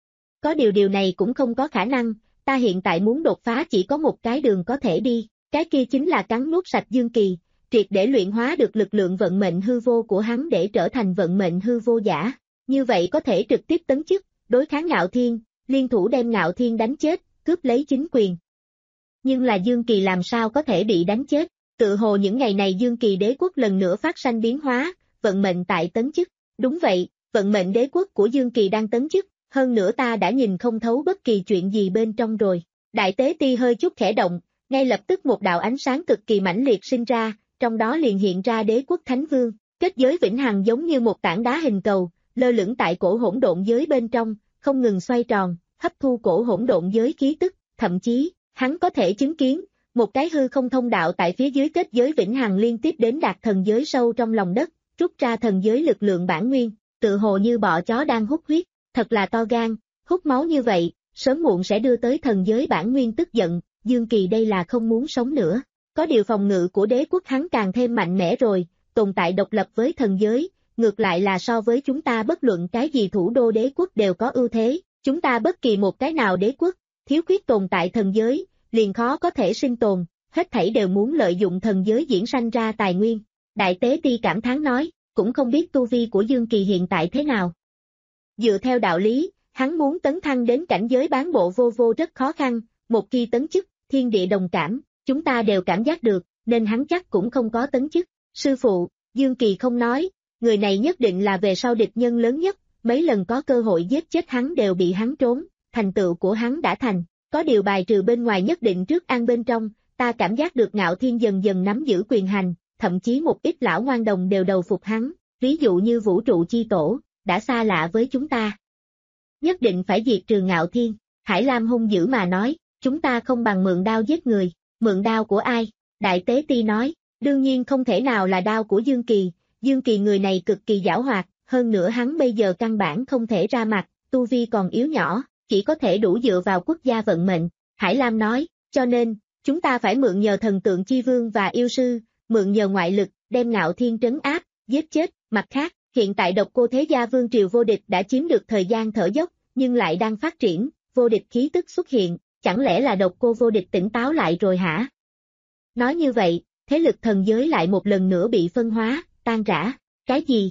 Có điều điều này cũng không có khả năng, ta hiện tại muốn đột phá chỉ có một cái đường có thể đi. Cái kia chính là cắn nuốt sạch Dương Kỳ, triệt để luyện hóa được lực lượng vận mệnh hư vô của hắn để trở thành vận mệnh hư vô giả. Như vậy có thể trực tiếp tấn chức, đối kháng Ngạo Thiên, liên thủ đem Ngạo Thiên đánh chết, cướp lấy chính quyền. Nhưng là Dương Kỳ làm sao có thể bị đánh chết? Tự hồ những ngày này Dương Kỳ đế quốc lần nữa phát sanh biến hóa, vận mệnh tại tấn chức. Đúng vậy, vận mệnh đế quốc của Dương Kỳ đang tấn chức, hơn nữa ta đã nhìn không thấu bất kỳ chuyện gì bên trong rồi. Đại Tế Ti hơi chút khẽ động. Ngay lập tức một đạo ánh sáng cực kỳ mãnh liệt sinh ra, trong đó liền hiện ra đế quốc Thánh Vương, Kết giới vĩnh hằng giống như một tảng đá hình cầu, lơ lửng tại cổ hỗn độn giới bên trong, không ngừng xoay tròn, hấp thu cổ hỗn độn giới khí tức, thậm chí, hắn có thể chứng kiến, một cái hư không thông đạo tại phía dưới kết giới vĩnh hằng liên tiếp đến đạt thần giới sâu trong lòng đất, rút ra thần giới lực lượng bản nguyên, tự hồ như bọ chó đang hút huyết, thật là to gan, hút máu như vậy, sớm muộn sẽ đưa tới thần giới bản nguyên tức giận, Dương Kỳ đây là không muốn sống nữa. Có điều phòng ngự của đế quốc hắn càng thêm mạnh mẽ rồi, tồn tại độc lập với thần giới, ngược lại là so với chúng ta bất luận cái gì thủ đô đế quốc đều có ưu thế, chúng ta bất kỳ một cái nào đế quốc, thiếu khuyết tồn tại thần giới, liền khó có thể sinh tồn, hết thảy đều muốn lợi dụng thần giới diễn sanh ra tài nguyên. Đại tế ti cảm thán nói, cũng không biết tu vi của Dương Kỳ hiện tại thế nào. Dựa theo đạo lý, hắn muốn tấn thăng đến cảnh giới bán bộ vô vô rất khó khăn, một khi tấn chức, thiên địa đồng cảm, chúng ta đều cảm giác được, nên hắn chắc cũng không có tấn chức. Sư phụ, Dương Kỳ không nói, người này nhất định là về sau địch nhân lớn nhất, mấy lần có cơ hội giết chết hắn đều bị hắn trốn, thành tựu của hắn đã thành, có điều bài trừ bên ngoài nhất định trước an bên trong, ta cảm giác được Ngạo Thiên dần dần nắm giữ quyền hành, thậm chí một ít lão ngoan đồng đều đầu phục hắn, ví dụ như vũ trụ chi tổ, đã xa lạ với chúng ta. Nhất định phải diệt trừ Ngạo Thiên, Hải Lam hung dữ mà nói, chúng ta không bằng mượn đao giết người, mượn đao của ai? Đại tế ti nói, đương nhiên không thể nào là đao của Dương Kỳ, Dương Kỳ người này cực kỳ giảo hoạt, hơn nữa hắn bây giờ căn bản không thể ra mặt, tu vi còn yếu nhỏ, chỉ có thể đủ dựa vào quốc gia vận mệnh. Hải Lam nói, cho nên, chúng ta phải mượn nhờ thần tượng chi vương và yêu sư, mượn nhờ ngoại lực, đem Ngạo Thiên trấn áp, giết chết. Mặt khác, hiện tại độc cô thế gia vương triều vô địch đã chiếm được thời gian thở dốc, nhưng lại đang phát triển, vô địch khí tức xuất hiện, chẳng lẽ là độc cô vô địch tỉnh táo lại rồi hả? Nói như vậy, thế lực thần giới lại một lần nữa bị phân hóa, tan rã, cái gì?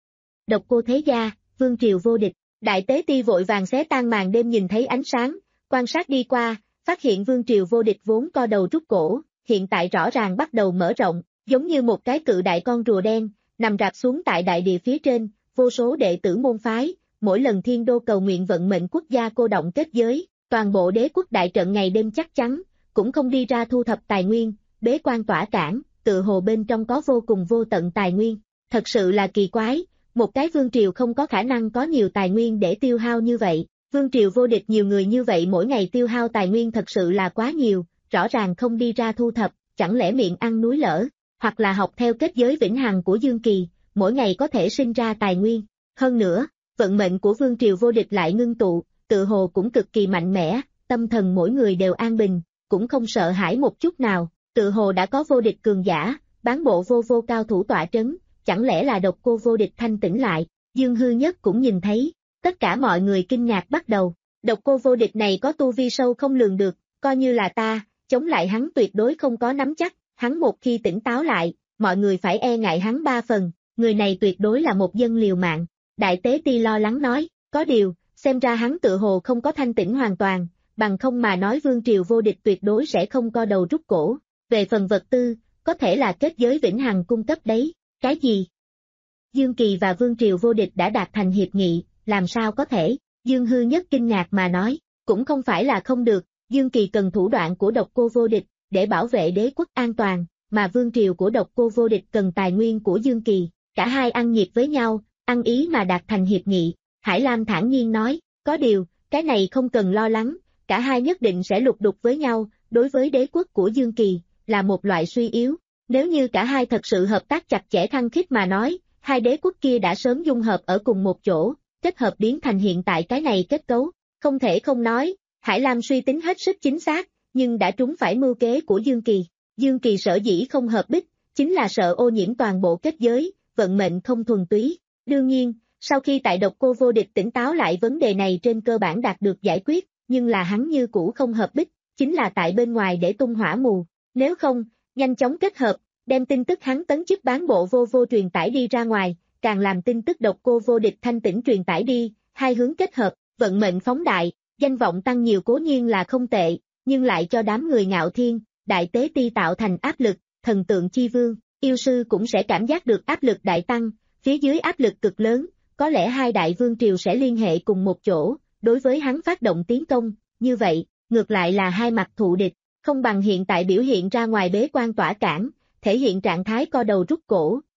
Độc cô thế gia, vương triều vô địch, đại tế ti vội vàng xé tan màn đêm nhìn thấy ánh sáng, quan sát đi qua, phát hiện vương triều vô địch vốn co đầu rút cổ, hiện tại rõ ràng bắt đầu mở rộng, giống như một cái cự đại con rùa đen, nằm rạp xuống tại đại địa phía trên, vô số đệ tử môn phái, mỗi lần thiên đô cầu nguyện vận mệnh quốc gia cô động kết giới, toàn bộ đế quốc đại trận ngày đêm chắc chắn, cũng không đi ra thu thập tài nguyên, bế quan tỏa cản, tự hồ bên trong có vô cùng vô tận tài nguyên, thật sự là kỳ quái, một cái vương triều không có khả năng có nhiều tài nguyên để tiêu hao như vậy, vương triều vô địch nhiều người như vậy mỗi ngày tiêu hao tài nguyên thật sự là quá nhiều, rõ ràng không đi ra thu thập, chẳng lẽ miệng ăn núi lở, hoặc là học theo kết giới vĩnh hằng của Dương Kỳ, mỗi ngày có thể sinh ra tài nguyên, hơn nữa, vận mệnh của vương triều vô địch lại ngưng tụ, tự hồ cũng cực kỳ mạnh mẽ, tâm thần mỗi người đều an bình, cũng không sợ hãi một chút nào, tự hồ đã có vô địch cường giả, bán bộ vô vô cao thủ tọa trấn, chẳng lẽ là độc cô vô địch thanh tỉnh lại, Dương Hư Nhất cũng nhìn thấy, tất cả mọi người kinh ngạc bắt đầu, độc cô vô địch này có tu vi sâu không lường được, coi như là ta, chống lại hắn tuyệt đối không có nắm chắc, hắn một khi tỉnh táo lại, mọi người phải e ngại hắn ba phần, người này tuyệt đối là một dân liều mạng, đại tế ti lo lắng nói, có điều, xem ra hắn tự hồ không có thanh tỉnh hoàn toàn, bằng không mà nói vương triều vô địch tuyệt đối sẽ không co đầu rút cổ, về phần vật tư, có thể là kết giới vĩnh hằng cung cấp đấy, cái gì? Dương Kỳ và vương triều vô địch đã đạt thành hiệp nghị, làm sao có thể, Dương Hư Nhất kinh ngạc mà nói, cũng không phải là không được, Dương Kỳ cần thủ đoạn của độc cô vô địch, để bảo vệ đế quốc an toàn, mà vương triều của độc cô vô địch cần tài nguyên của Dương Kỳ, cả hai ăn nhịp với nhau, ăn ý mà đạt thành hiệp nghị, Hải Lam thản nhiên nói, có điều, cái này không cần lo lắng, cả hai nhất định sẽ lục đục với nhau, đối với đế quốc của Dương Kỳ, là một loại suy yếu, nếu như cả hai thật sự hợp tác chặt chẽ khăng khít mà nói, hai đế quốc kia đã sớm dung hợp ở cùng một chỗ, kết hợp biến thành hiện tại cái này kết cấu, không thể không nói, Hải Lam suy tính hết sức chính xác, nhưng đã trúng phải mưu kế của Dương Kỳ, Dương Kỳ sở dĩ không hợp bích, chính là sợ ô nhiễm toàn bộ kết giới, vận mệnh không thuần túy, đương nhiên, sau khi tại độc cô vô địch tỉnh táo lại vấn đề này trên cơ bản đạt được giải quyết, nhưng là hắn như cũ không hợp bích, chính là tại bên ngoài để tung hỏa mù, nếu không, nhanh chóng kết hợp, đem tin tức hắn tấn chức bán bộ vô vô truyền tải đi ra ngoài, càng làm tin tức độc cô vô địch thanh tỉnh truyền tải đi, hai hướng kết hợp, vận mệnh phóng đại, danh vọng tăng nhiều cố nhiên là không tệ, nhưng lại cho đám người Ngạo Thiên, đại tế ti tạo thành áp lực, thần tượng chi vương, yêu sư cũng sẽ cảm giác được áp lực đại tăng, phía dưới áp lực cực lớn, có lẽ hai đại vương triều sẽ liên hệ cùng một chỗ, đối với hắn phát động tiến công, như vậy, ngược lại là hai mặt thù địch, không bằng hiện tại biểu hiện ra ngoài bế quan tỏa cản, thể hiện trạng thái co đầu rút cổ,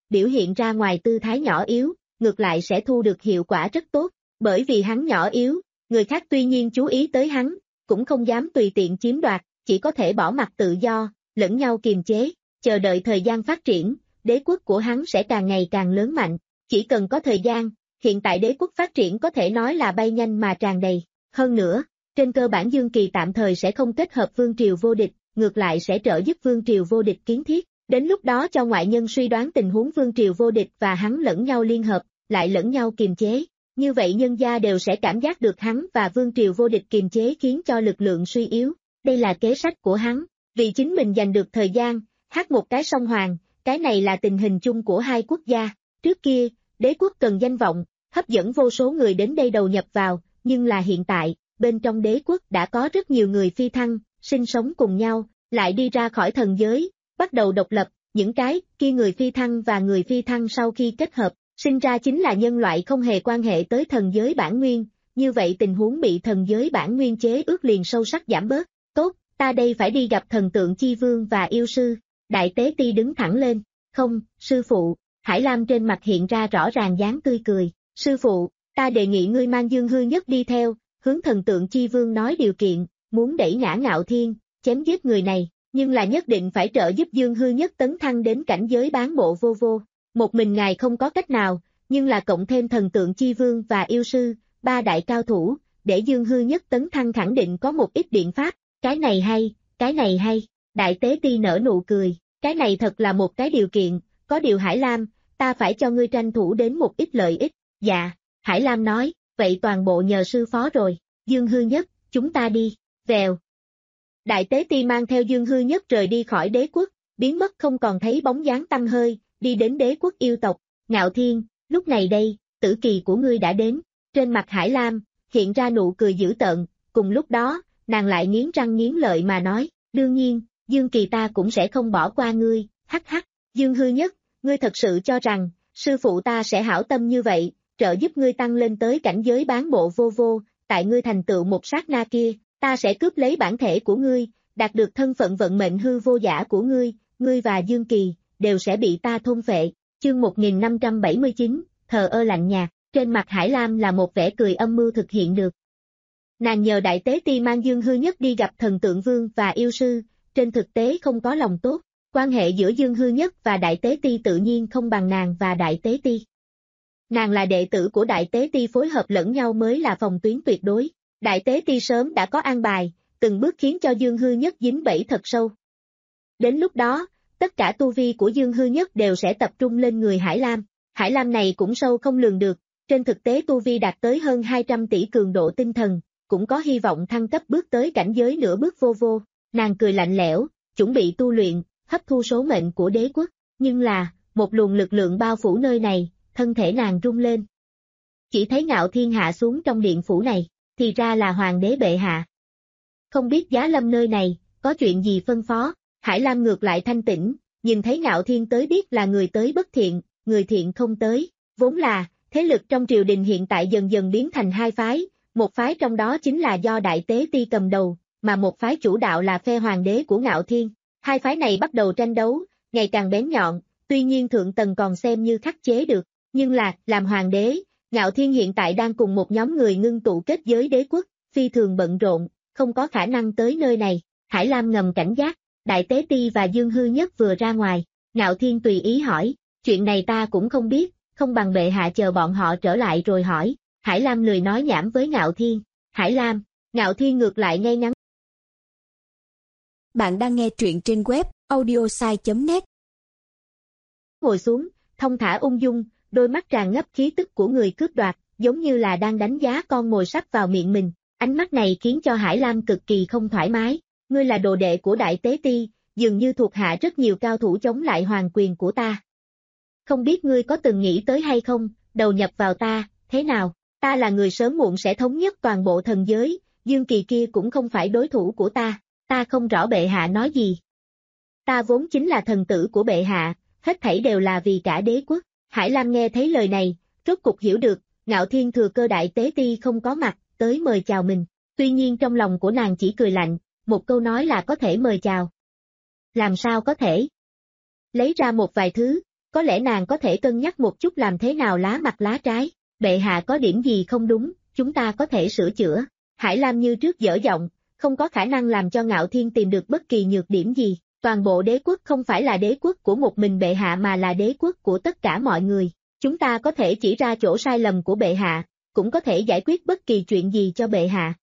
biểu hiện ra ngoài tư thái nhỏ yếu, ngược lại sẽ thu được hiệu quả rất tốt, bởi vì hắn nhỏ yếu, người khác tuy nhiên chú ý tới hắn, cũng không dám tùy tiện chiếm đoạt, chỉ có thể bỏ mặc tự do, lẫn nhau kiềm chế, chờ đợi thời gian phát triển, đế quốc của hắn sẽ càng ngày càng lớn mạnh, chỉ cần có thời gian, hiện tại đế quốc phát triển có thể nói là bay nhanh mà tràn đầy, hơn nữa, trên cơ bản Dương Kỳ tạm thời sẽ không kết hợp vương triều vô địch, ngược lại sẽ trợ giúp vương triều vô địch kiến thiết, đến lúc đó cho ngoại nhân suy đoán tình huống vương triều vô địch và hắn lẫn nhau liên hợp, lại lẫn nhau kiềm chế. Như vậy nhân gia đều sẽ cảm giác được hắn và vương triều vô địch kiềm chế khiến cho lực lượng suy yếu. Đây là kế sách của hắn, vì chính mình giành được thời gian, hát một cái song hoàng, cái này là tình hình chung của hai quốc gia. Trước kia, đế quốc cần danh vọng, hấp dẫn vô số người đến đây đầu nhập vào, nhưng là hiện tại, bên trong đế quốc đã có rất nhiều người phi thăng, sinh sống cùng nhau, lại đi ra khỏi thần giới, bắt đầu độc lập, những cái kia người phi thăng và người phi thăng sau khi kết hợp, sinh ra chính là nhân loại không hề quan hệ tới thần giới bản nguyên, như vậy tình huống bị thần giới bản nguyên chế ước liền sâu sắc giảm bớt. Tốt, ta đây phải đi gặp thần tượng chi vương và yêu sư. Đại tế ti đứng thẳng lên. Không, sư phụ. Hải Lam trên mặt hiện ra rõ ràng dáng tươi cười. Sư phụ, ta đề nghị ngươi mang Dương Hư Nhất đi theo, hướng thần tượng chi vương nói điều kiện, muốn đẩy ngã Ngạo Thiên, chém giết người này, nhưng là nhất định phải trợ giúp Dương Hư Nhất tấn thăng đến cảnh giới bán bộ vô vô. Một mình ngài không có cách nào, nhưng là cộng thêm thần tượng chi vương và yêu sư, ba đại cao thủ, để Dương Hư Nhất tấn thăng khẳng định có một ít biện pháp, cái này hay, cái này hay, đại tế ti nở nụ cười, cái này thật là một cái điều kiện, có điều Hải Lam, ta phải cho ngươi tranh thủ đến một ít lợi ích, dạ, Hải Lam nói, vậy toàn bộ nhờ sư phó rồi, Dương Hư Nhất, chúng ta đi, vèo. Đại tế ti mang theo Dương Hư Nhất rời đi khỏi đế quốc, biến mất không còn thấy bóng dáng tăm hơi, đi đến đế quốc yêu tộc, Ngạo Thiên, lúc này đây, tử kỳ của ngươi đã đến, trên mặt Hải Lam, hiện ra nụ cười dữ tợn, cùng lúc đó, nàng lại nghiến răng nghiến lợi mà nói, đương nhiên, Dương Kỳ ta cũng sẽ không bỏ qua ngươi, hắc hắc, Dương Hư Nhất, ngươi thật sự cho rằng, sư phụ ta sẽ hảo tâm như vậy, trợ giúp ngươi tăng lên tới cảnh giới bán bộ vô vô, tại ngươi thành tựu một sát na kia, ta sẽ cướp lấy bản thể của ngươi, đạt được thân phận vận mệnh hư vô giả của ngươi, ngươi và Dương Kỳ, đều sẽ bị ta thôn phệ. Chương một nghìn năm trăm bảy mươi chín, thờ ơ lạnh nhạt, trên mặt Hải Lam là một vẻ cười âm mưu thực hiện được. Nàng nhờ đại tế ti mang Dương Hư Nhất đi gặp thần tượng vương và yêu sư, trên thực tế không có lòng tốt, quan hệ giữa Dương Hư Nhất và đại tế ti tự nhiên không bằng nàng và đại tế ti. Nàng là đệ tử của đại tế ti phối hợp lẫn nhau mới là phòng tuyến tuyệt đối, đại tế ti sớm đã có an bài, từng bước khiến cho Dương Hư Nhất dính bẫy thật sâu. Đến lúc đó, tất cả tu vi của Dương Hư Nhất đều sẽ tập trung lên người Hải Lam. Hải Lam này cũng sâu không lường được, trên thực tế tu vi đạt tới hơn hai trăm tỷ cường độ tinh thần, cũng có hy vọng thăng cấp bước tới cảnh giới nửa bước vô vô. Nàng cười lạnh lẽo, chuẩn bị tu luyện, hấp thu số mệnh của đế quốc, nhưng là, một luồng lực lượng bao phủ nơi này, thân thể nàng rung lên. Chỉ thấy Ngạo Thiên hạ xuống trong điện phủ này, thì ra là hoàng đế bệ hạ. Không biết giá lâm nơi này, có chuyện gì phân phó, Hải Lam ngược lại thanh tĩnh, nhìn thấy Ngạo Thiên tới biết là người tới bất thiện, người thiện không tới, vốn là, thế lực trong triều đình hiện tại dần dần biến thành hai phái, một phái trong đó chính là do đại tế ti cầm đầu, mà một phái chủ đạo là phe hoàng đế của Ngạo Thiên. Hai phái này bắt đầu tranh đấu, ngày càng bén nhọn, tuy nhiên thượng tầng còn xem như khắc chế được, nhưng là, làm hoàng đế, Ngạo Thiên hiện tại đang cùng một nhóm người ngưng tụ kết giới đế quốc, phi thường bận rộn, không có khả năng tới nơi này. Hải Lam ngầm cảnh giác, đại tế ti và Dương Hư Nhất vừa ra ngoài, Ngạo Thiên tùy ý hỏi, chuyện này ta cũng không biết, không bằng bệ hạ chờ bọn họ trở lại rồi hỏi. Hải Lam lười nói nhảm với Ngạo Thiên. Hải Lam, Ngạo Thiên ngược lại ngay ngắn. Bạn đang nghe truyện trên web audiosai chấm net. Ngồi xuống, thông thả ung dung, đôi mắt tràn ngập khí tức của người cướp đoạt, giống như là đang đánh giá con mồi sắp vào miệng mình. Ánh mắt này khiến cho Hải Lam cực kỳ không thoải mái. Ngươi là đồ đệ của đại tế ti, dường như thuộc hạ rất nhiều cao thủ chống lại hoàng quyền của ta. Không biết ngươi có từng nghĩ tới hay không, đầu nhập vào ta, thế nào? Ta là người sớm muộn sẽ thống nhất toàn bộ thần giới, Dương Kỳ kia cũng không phải đối thủ của ta, ta không rõ bệ hạ nói gì. Ta vốn chính là thần tử của bệ hạ, hết thảy đều là vì cả đế quốc. Hải Lam nghe thấy lời này, rốt cục hiểu được, Ngạo Thiên thừa cơ đại tế ti không có mặt, tới mời chào mình. Tuy nhiên trong lòng của nàng chỉ cười lạnh, một câu nói là có thể mời chào. Làm sao có thể? Lấy ra một vài thứ, có lẽ nàng có thể cân nhắc một chút làm thế nào lá mặt lá trái, bệ hạ có điểm gì không đúng, chúng ta có thể sửa chữa. Hải Lam như trước dở giọng, không có khả năng làm cho Ngạo Thiên tìm được bất kỳ nhược điểm gì, toàn bộ đế quốc không phải là đế quốc của một mình bệ hạ mà là đế quốc của tất cả mọi người, chúng ta có thể chỉ ra chỗ sai lầm của bệ hạ, cũng có thể giải quyết bất kỳ chuyện gì cho bệ hạ.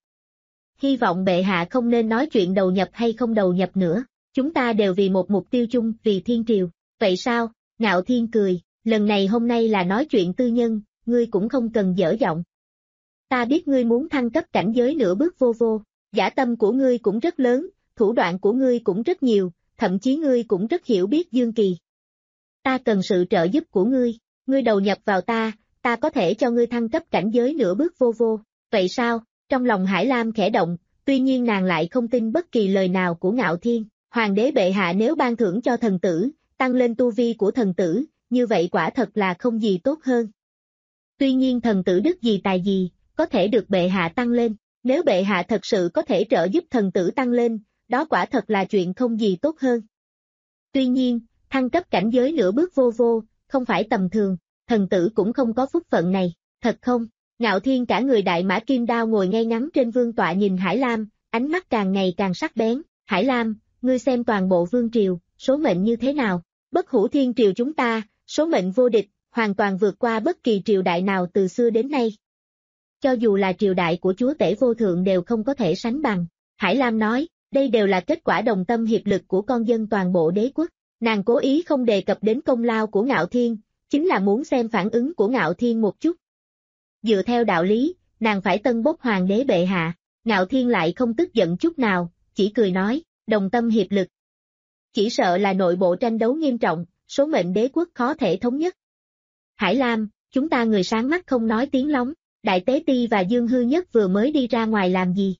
Hy vọng bệ hạ không nên nói chuyện đầu nhập hay không đầu nhập nữa, chúng ta đều vì một mục tiêu chung, vì thiên triều. Vậy sao? Ngạo Thiên cười, lần này hôm nay là nói chuyện tư nhân, ngươi cũng không cần dở giọng. Ta biết ngươi muốn thăng cấp cảnh giới nửa bước vô vô, dã tâm của ngươi cũng rất lớn, thủ đoạn của ngươi cũng rất nhiều, thậm chí ngươi cũng rất hiểu biết Dương Kỳ. Ta cần sự trợ giúp của ngươi, ngươi đầu nhập vào ta, ta có thể cho ngươi thăng cấp cảnh giới nửa bước vô vô. Vậy sao? Trong lòng Hải Lam khẽ động, tuy nhiên nàng lại không tin bất kỳ lời nào của Ngạo Thiên. Hoàng đế bệ hạ nếu ban thưởng cho thần tử, tăng lên tu vi của thần tử, như vậy quả thật là không gì tốt hơn. Tuy nhiên thần tử đức gì tài gì, có thể được bệ hạ tăng lên, nếu bệ hạ thật sự có thể trợ giúp thần tử tăng lên, đó quả thật là chuyện không gì tốt hơn. Tuy nhiên, thăng cấp cảnh giới nửa bước vô vô, không phải tầm thường, thần tử cũng không có phúc phận này, thật không? Ngạo Thiên cả người đại mã kim đao ngồi ngay ngắn trên vương tọa nhìn Hải Lam, ánh mắt càng ngày càng sắc bén. Hải Lam, ngươi xem toàn bộ vương triều, số mệnh như thế nào? Bất hủ thiên triều chúng ta, số mệnh vô địch, hoàn toàn vượt qua bất kỳ triều đại nào từ xưa đến nay. Cho dù là triều đại của chúa tể vô thượng đều không có thể sánh bằng. Hải Lam nói, đây đều là kết quả đồng tâm hiệp lực của con dân toàn bộ đế quốc. Nàng cố ý không đề cập đến công lao của Ngạo Thiên, chính là muốn xem phản ứng của Ngạo Thiên một chút. Dựa theo đạo lý, nàng phải tân bốc hoàng đế bệ hạ. Ngạo Thiên lại không tức giận chút nào, chỉ cười nói, đồng tâm hiệp lực. Chỉ sợ là nội bộ tranh đấu nghiêm trọng, số mệnh đế quốc khó thể thống nhất. Hải Lam, chúng ta người sáng mắt không nói tiếng lóng, Đại Tế Ti và Dương Hư Nhất vừa mới đi ra ngoài làm gì?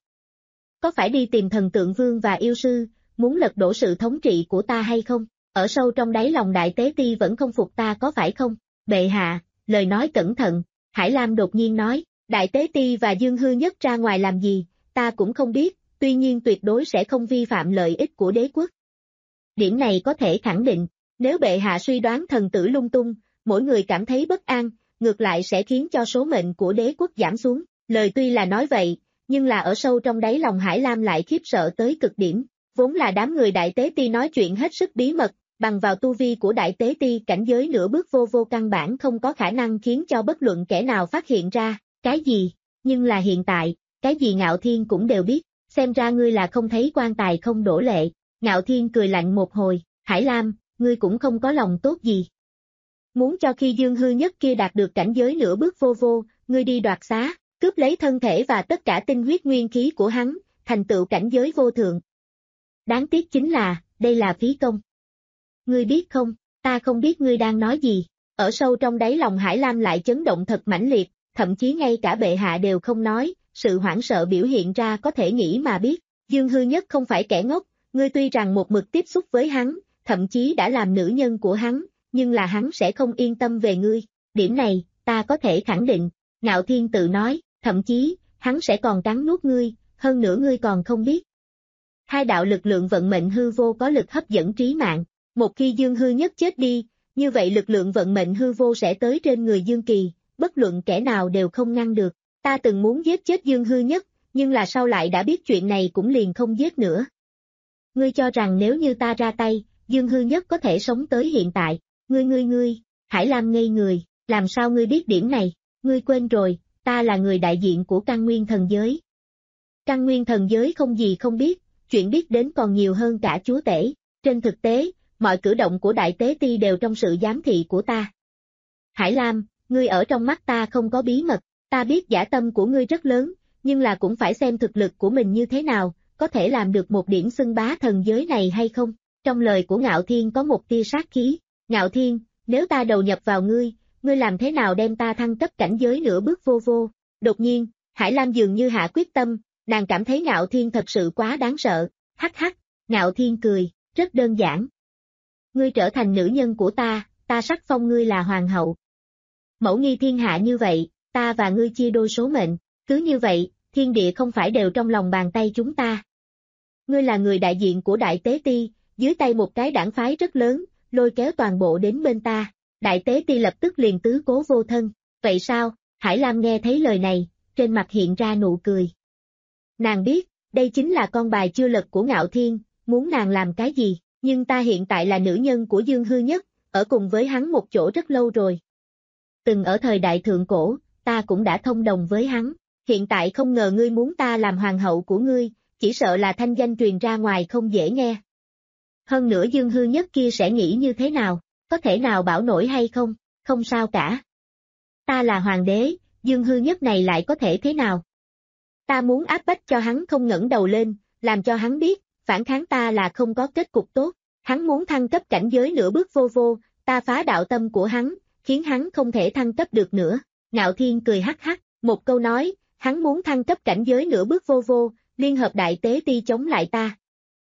Có phải đi tìm thần tượng vương và yêu sư, muốn lật đổ sự thống trị của ta hay không? Ở sâu trong đáy lòng Đại Tế Ti vẫn không phục ta có phải không? Bệ hạ, lời nói cẩn thận, Hải Lam đột nhiên nói, Đại Tế Ti và Dương Hư Nhất ra ngoài làm gì, ta cũng không biết, tuy nhiên tuyệt đối sẽ không vi phạm lợi ích của đế quốc. Điểm này có thể khẳng định, nếu bệ hạ suy đoán thần tử lung tung, mỗi người cảm thấy bất an, ngược lại sẽ khiến cho số mệnh của đế quốc giảm xuống. Lời tuy là nói vậy, nhưng là ở sâu trong đáy lòng Hải Lam lại khiếp sợ tới cực điểm. Vốn là đám người Đại Tế Ti nói chuyện hết sức bí mật, bằng vào tu vi của Đại Tế Ti cảnh giới nửa bước vô vô căn bản không có khả năng khiến cho bất luận kẻ nào phát hiện ra, cái gì, nhưng là hiện tại, cái gì Ngạo Thiên cũng đều biết, xem ra ngươi là không thấy quan tài không đổ lệ. Ngạo Thiên cười lạnh một hồi, Hải Lam, ngươi cũng không có lòng tốt gì. Muốn cho khi Dương Hư Nhất kia đạt được cảnh giới nửa bước vô vô, ngươi đi đoạt xá, cướp lấy thân thể và tất cả tinh huyết nguyên khí của hắn, thành tựu cảnh giới vô thượng. Đáng tiếc chính là, đây là phí công. Ngươi biết không, ta không biết ngươi đang nói gì, ở sâu trong đáy lòng Hải Lam lại chấn động thật mãnh liệt, thậm chí ngay cả bệ hạ đều không nói, sự hoảng sợ biểu hiện ra có thể nghĩ mà biết, Dương Hư Nhất không phải kẻ ngốc, ngươi tuy rằng một mực tiếp xúc với hắn, thậm chí đã làm nữ nhân của hắn, nhưng là hắn sẽ không yên tâm về ngươi, điểm này, ta có thể khẳng định, Ngạo Thiên tự nói, thậm chí, hắn sẽ còn cắn nuốt ngươi, hơn nữa ngươi còn không biết. Hai đạo lực lượng vận mệnh hư vô có lực hấp dẫn trí mạng, một khi Dương Hư Nhất chết đi, như vậy lực lượng vận mệnh hư vô sẽ tới trên người Dương Kỳ, bất luận kẻ nào đều không ngăn được. Ta từng muốn giết chết Dương Hư Nhất, nhưng là sau lại đã biết chuyện này cũng liền không giết nữa. Ngươi cho rằng nếu như ta ra tay, Dương Hư Nhất có thể sống tới hiện tại, ngươi ngươi ngươi, Hải Lam ngây người, làm sao ngươi biết điểm này, ngươi quên rồi, ta là người đại diện của Căn Nguyên thần giới. Căn Nguyên thần giới không gì không biết, chuyện biết đến còn nhiều hơn cả chúa tể, trên thực tế, mọi cử động của Đại Tế Ti đều trong sự giám thị của ta. Hải Lam, ngươi ở trong mắt ta không có bí mật, ta biết dã tâm của ngươi rất lớn, nhưng là cũng phải xem thực lực của mình như thế nào, có thể làm được một điểm xưng bá thần giới này hay không. Trong lời của Ngạo Thiên có một tia sát khí, Ngạo Thiên, nếu ta đầu nhập vào ngươi, ngươi làm thế nào đem ta thăng cấp cảnh giới nửa bước vô vô. Đột nhiên, Hải Lam dường như hạ quyết tâm, nàng cảm thấy Ngạo Thiên thật sự quá đáng sợ, hắc hắc, Ngạo Thiên cười, rất đơn giản. Ngươi trở thành nữ nhân của ta, ta sắc phong ngươi là hoàng hậu. Mẫu nghi thiên hạ như vậy, ta và ngươi chia đôi số mệnh, cứ như vậy, thiên địa không phải đều trong lòng bàn tay chúng ta. Ngươi là người đại diện của Đại Tế Ti, dưới tay một cái đảng phái rất lớn, lôi kéo toàn bộ đến bên ta, Đại tế ti lập tức liền tứ cố vô thân. Vậy sao? Hải Lam nghe thấy lời này, trên mặt hiện ra nụ cười. Nàng biết, đây chính là con bài chưa lật của Ngạo Thiên, muốn nàng làm cái gì, nhưng ta hiện tại là nữ nhân của Dương Hư Nhất, ở cùng với hắn một chỗ rất lâu rồi. Từng ở thời đại thượng cổ, ta cũng đã thông đồng với hắn, hiện tại không ngờ ngươi muốn ta làm hoàng hậu của ngươi, chỉ sợ là thanh danh truyền ra ngoài không dễ nghe. Hơn nữa Dương Hư Nhất kia sẽ nghĩ như thế nào, có thể nào bảo nổi hay không, không sao cả. Ta là hoàng đế, Dương Hư Nhất này lại có thể thế nào? Ta muốn áp bách cho hắn không ngẩng đầu lên, làm cho hắn biết, phản kháng ta là không có kết cục tốt, hắn muốn thăng cấp cảnh giới nửa bước vô vô, ta phá đạo tâm của hắn, khiến hắn không thể thăng cấp được nữa. Ngạo Thiên cười hắc hắc, một câu nói, hắn muốn thăng cấp cảnh giới nửa bước vô vô, liên hợp đại tế ti chống lại ta.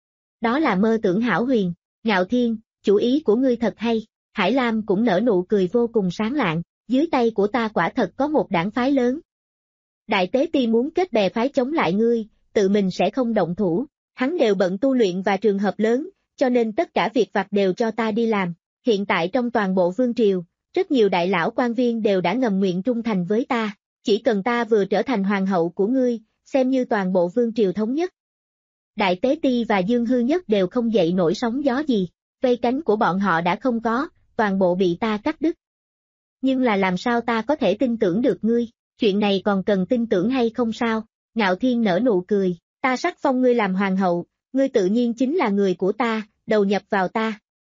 Đó là mơ tưởng hão huyền. Ngạo Thiên, chủ ý của ngươi thật hay. Hải Lam cũng nở nụ cười vô cùng sáng lạng, dưới tay của ta quả thật có một đảng phái lớn. Đại tế ti muốn kết bè phái chống lại ngươi, tự mình sẽ không động thủ, hắn đều bận tu luyện và trường hợp lớn, cho nên tất cả việc vặt đều cho ta đi làm. Hiện tại trong toàn bộ vương triều, rất nhiều đại lão quan viên đều đã ngầm nguyện trung thành với ta, chỉ cần ta vừa trở thành hoàng hậu của ngươi, xem như toàn bộ vương triều thống nhất. Đại tế ti và Dương Hư Nhất đều không dậy nổi sóng gió gì, vây cánh của bọn họ đã không có, toàn bộ bị ta cắt đứt. Nhưng là làm sao ta có thể tin tưởng được ngươi, chuyện này còn cần tin tưởng hay không sao? Ngạo Thiên nở nụ cười, ta sắc phong ngươi làm hoàng hậu, ngươi tự nhiên chính là người của ta, đầu nhập vào ta.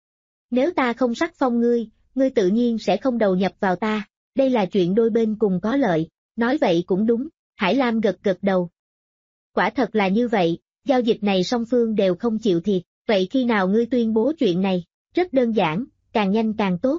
Nếu ta không sắc phong ngươi, ngươi tự nhiên sẽ không đầu nhập vào ta, đây là chuyện đôi bên cùng có lợi, nói vậy cũng đúng, Hải Lam gật gật đầu. Quả thật là như vậy, giao dịch này song phương đều không chịu thiệt, vậy khi nào ngươi tuyên bố chuyện này? Rất đơn giản, càng nhanh càng tốt.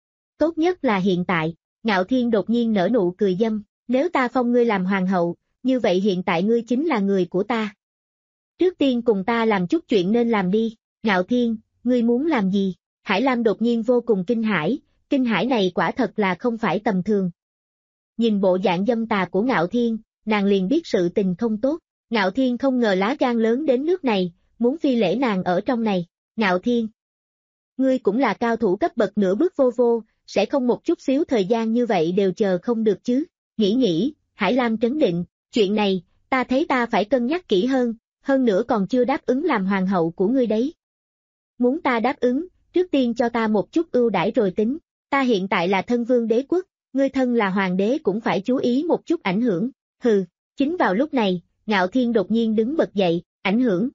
Tốt nhất là hiện tại. Ngạo Thiên đột nhiên nở nụ cười dâm, nếu ta phong ngươi làm hoàng hậu, như vậy hiện tại ngươi chính là người của ta. Trước tiên cùng ta làm chút chuyện nên làm đi. Ngạo Thiên, ngươi muốn làm gì? Hải Lam đột nhiên vô cùng kinh hãi, kinh hãi này quả thật là không phải tầm thường. Nhìn bộ dạng dâm tà của Ngạo Thiên, nàng liền biết sự tình không tốt. Ngạo Thiên không ngờ lá gan lớn đến nước này, muốn phi lễ nàng ở trong này. Ngạo Thiên, ngươi cũng là cao thủ cấp bậc nửa bước vô vô, sẽ không một chút xíu thời gian như vậy đều chờ không được chứ. Nghĩ nghĩ, Hải Lam trấn định, chuyện này, ta thấy ta phải cân nhắc kỹ hơn, hơn nữa còn chưa đáp ứng làm hoàng hậu của ngươi đấy. Muốn ta đáp ứng, trước tiên cho ta một chút ưu đãi rồi tính, ta hiện tại là thân vương đế quốc, ngươi thân là hoàng đế cũng phải chú ý một chút ảnh hưởng. Hừ, chính vào lúc này, Ngạo Thiên đột nhiên đứng bật dậy, ảnh hưởng.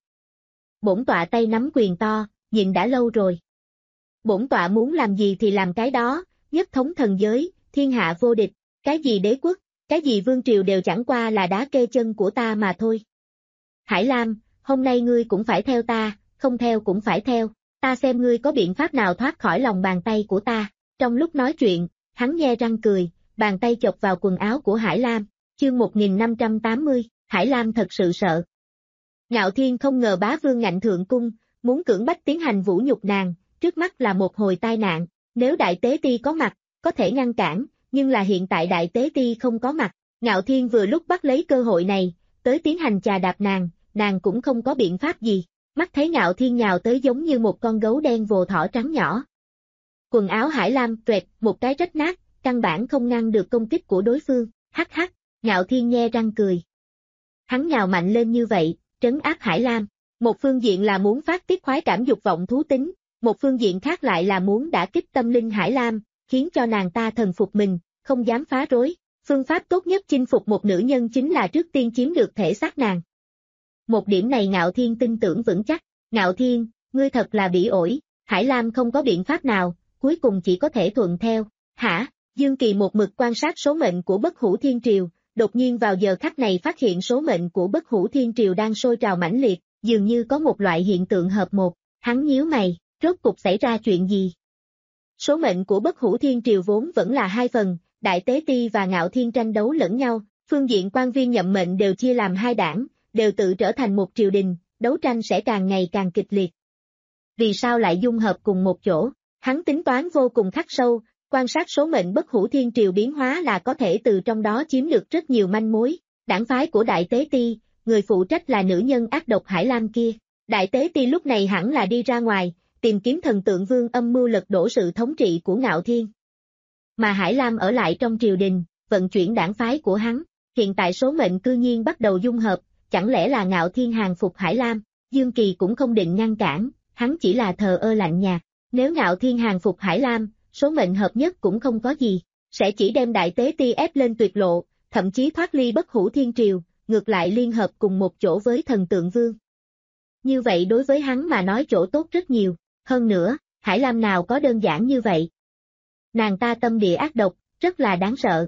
Bổn tọa tay nắm quyền to, nhìn đã lâu rồi. Bổn tọa muốn làm gì thì làm cái đó, nhất thống thần giới, thiên hạ vô địch, cái gì đế quốc, cái gì vương triều đều chẳng qua là đá kê chân của ta mà thôi. Hải Lam, hôm nay ngươi cũng phải theo ta, không theo cũng phải theo, ta xem ngươi có biện pháp nào thoát khỏi lòng bàn tay của ta. Trong lúc nói chuyện, hắn nhe răng cười, bàn tay chộp vào quần áo của Hải Lam, chương một nghìn năm trăm tám mươi, Hải Lam thật sự sợ. Ngạo Thiên không ngờ bá vương ngạnh thượng cung, muốn cưỡng bách tiến hành vũ nhục nàng, trước mắt là một hồi tai nạn, nếu đại tế ti có mặt, có thể ngăn cản, nhưng là hiện tại đại tế ti không có mặt, Ngạo Thiên vừa lúc bắt lấy cơ hội này, tới tiến hành chà đạp nàng, nàng cũng không có biện pháp gì, mắt thấy Ngạo Thiên nhào tới giống như một con gấu đen vồ thỏ trắng nhỏ. Quần áo Hải Lam tuệt, một cái rách nát, căn bản không ngăn được công kích của đối phương, hắc hắc, Ngạo Thiên nhe răng cười. Hắn nhào mạnh lên như vậy, trấn áp Hải Lam, một phương diện là muốn phát tiết khoái cảm dục vọng thú tính, một phương diện khác lại là muốn đả kích tâm linh Hải Lam, khiến cho nàng ta thần phục mình, không dám phá rối. Phương pháp tốt nhất chinh phục một nữ nhân chính là trước tiên chiếm được thể xác nàng. Một điểm này Ngạo Thiên tin tưởng vững chắc. Ngạo Thiên, ngươi thật là bỉ ổi. Hải Lam không có biện pháp nào, cuối cùng chỉ có thể thuận theo. Hả? Dương Kỳ một mực quan sát số mệnh của Bất Hủ Thiên Triều, đột nhiên vào giờ khắc này phát hiện số mệnh của Bất Hủ Thiên Triều đang sôi trào mãnh liệt, dường như có một loại hiện tượng hợp một. Hắn nhíu mày, rốt cục xảy ra chuyện gì? Số mệnh của Bất Hủ Thiên Triều vốn vẫn là hai phần, Đại Tế Ti và Ngạo Thiên tranh đấu lẫn nhau, phương diện quan viên nhậm mệnh đều chia làm hai đảng, đều tự trở thành một triều đình, đấu tranh sẽ càng ngày càng kịch liệt. Vì sao lại dung hợp cùng một chỗ? Hắn tính toán vô cùng khắc sâu, quan sát số mệnh Bất Hủ Thiên Triều biến hóa là có thể từ trong đó chiếm được rất nhiều manh mối. Đảng phái của Đại Tế Ti, người phụ trách là nữ nhân ác độc Hải Lam kia. Đại Tế Ti lúc này hẳn là đi ra ngoài, tìm kiếm thần tượng vương âm mưu lật đổ sự thống trị của Ngạo Thiên. Mà Hải Lam ở lại trong triều đình, vận chuyển đảng phái của hắn, hiện tại số mệnh cư nhiên bắt đầu dung hợp, chẳng lẽ là Ngạo Thiên hàng phục Hải Lam, Dương Kỳ cũng không định ngăn cản, hắn chỉ là thờ ơ lạnh nhạt, nếu Ngạo Thiên hàng phục Hải Lam, số mệnh hợp nhất cũng không có gì, sẽ chỉ đem Đại Tế Ti ép lên tuyệt lộ, thậm chí thoát ly bất hủ thiên triều, ngược lại liên hợp cùng một chỗ với thần tượng vương. Như vậy đối với hắn mà nói chỗ tốt rất nhiều, hơn nữa, Hải Lam nào có đơn giản như vậy. Nàng ta tâm địa ác độc, rất là đáng sợ.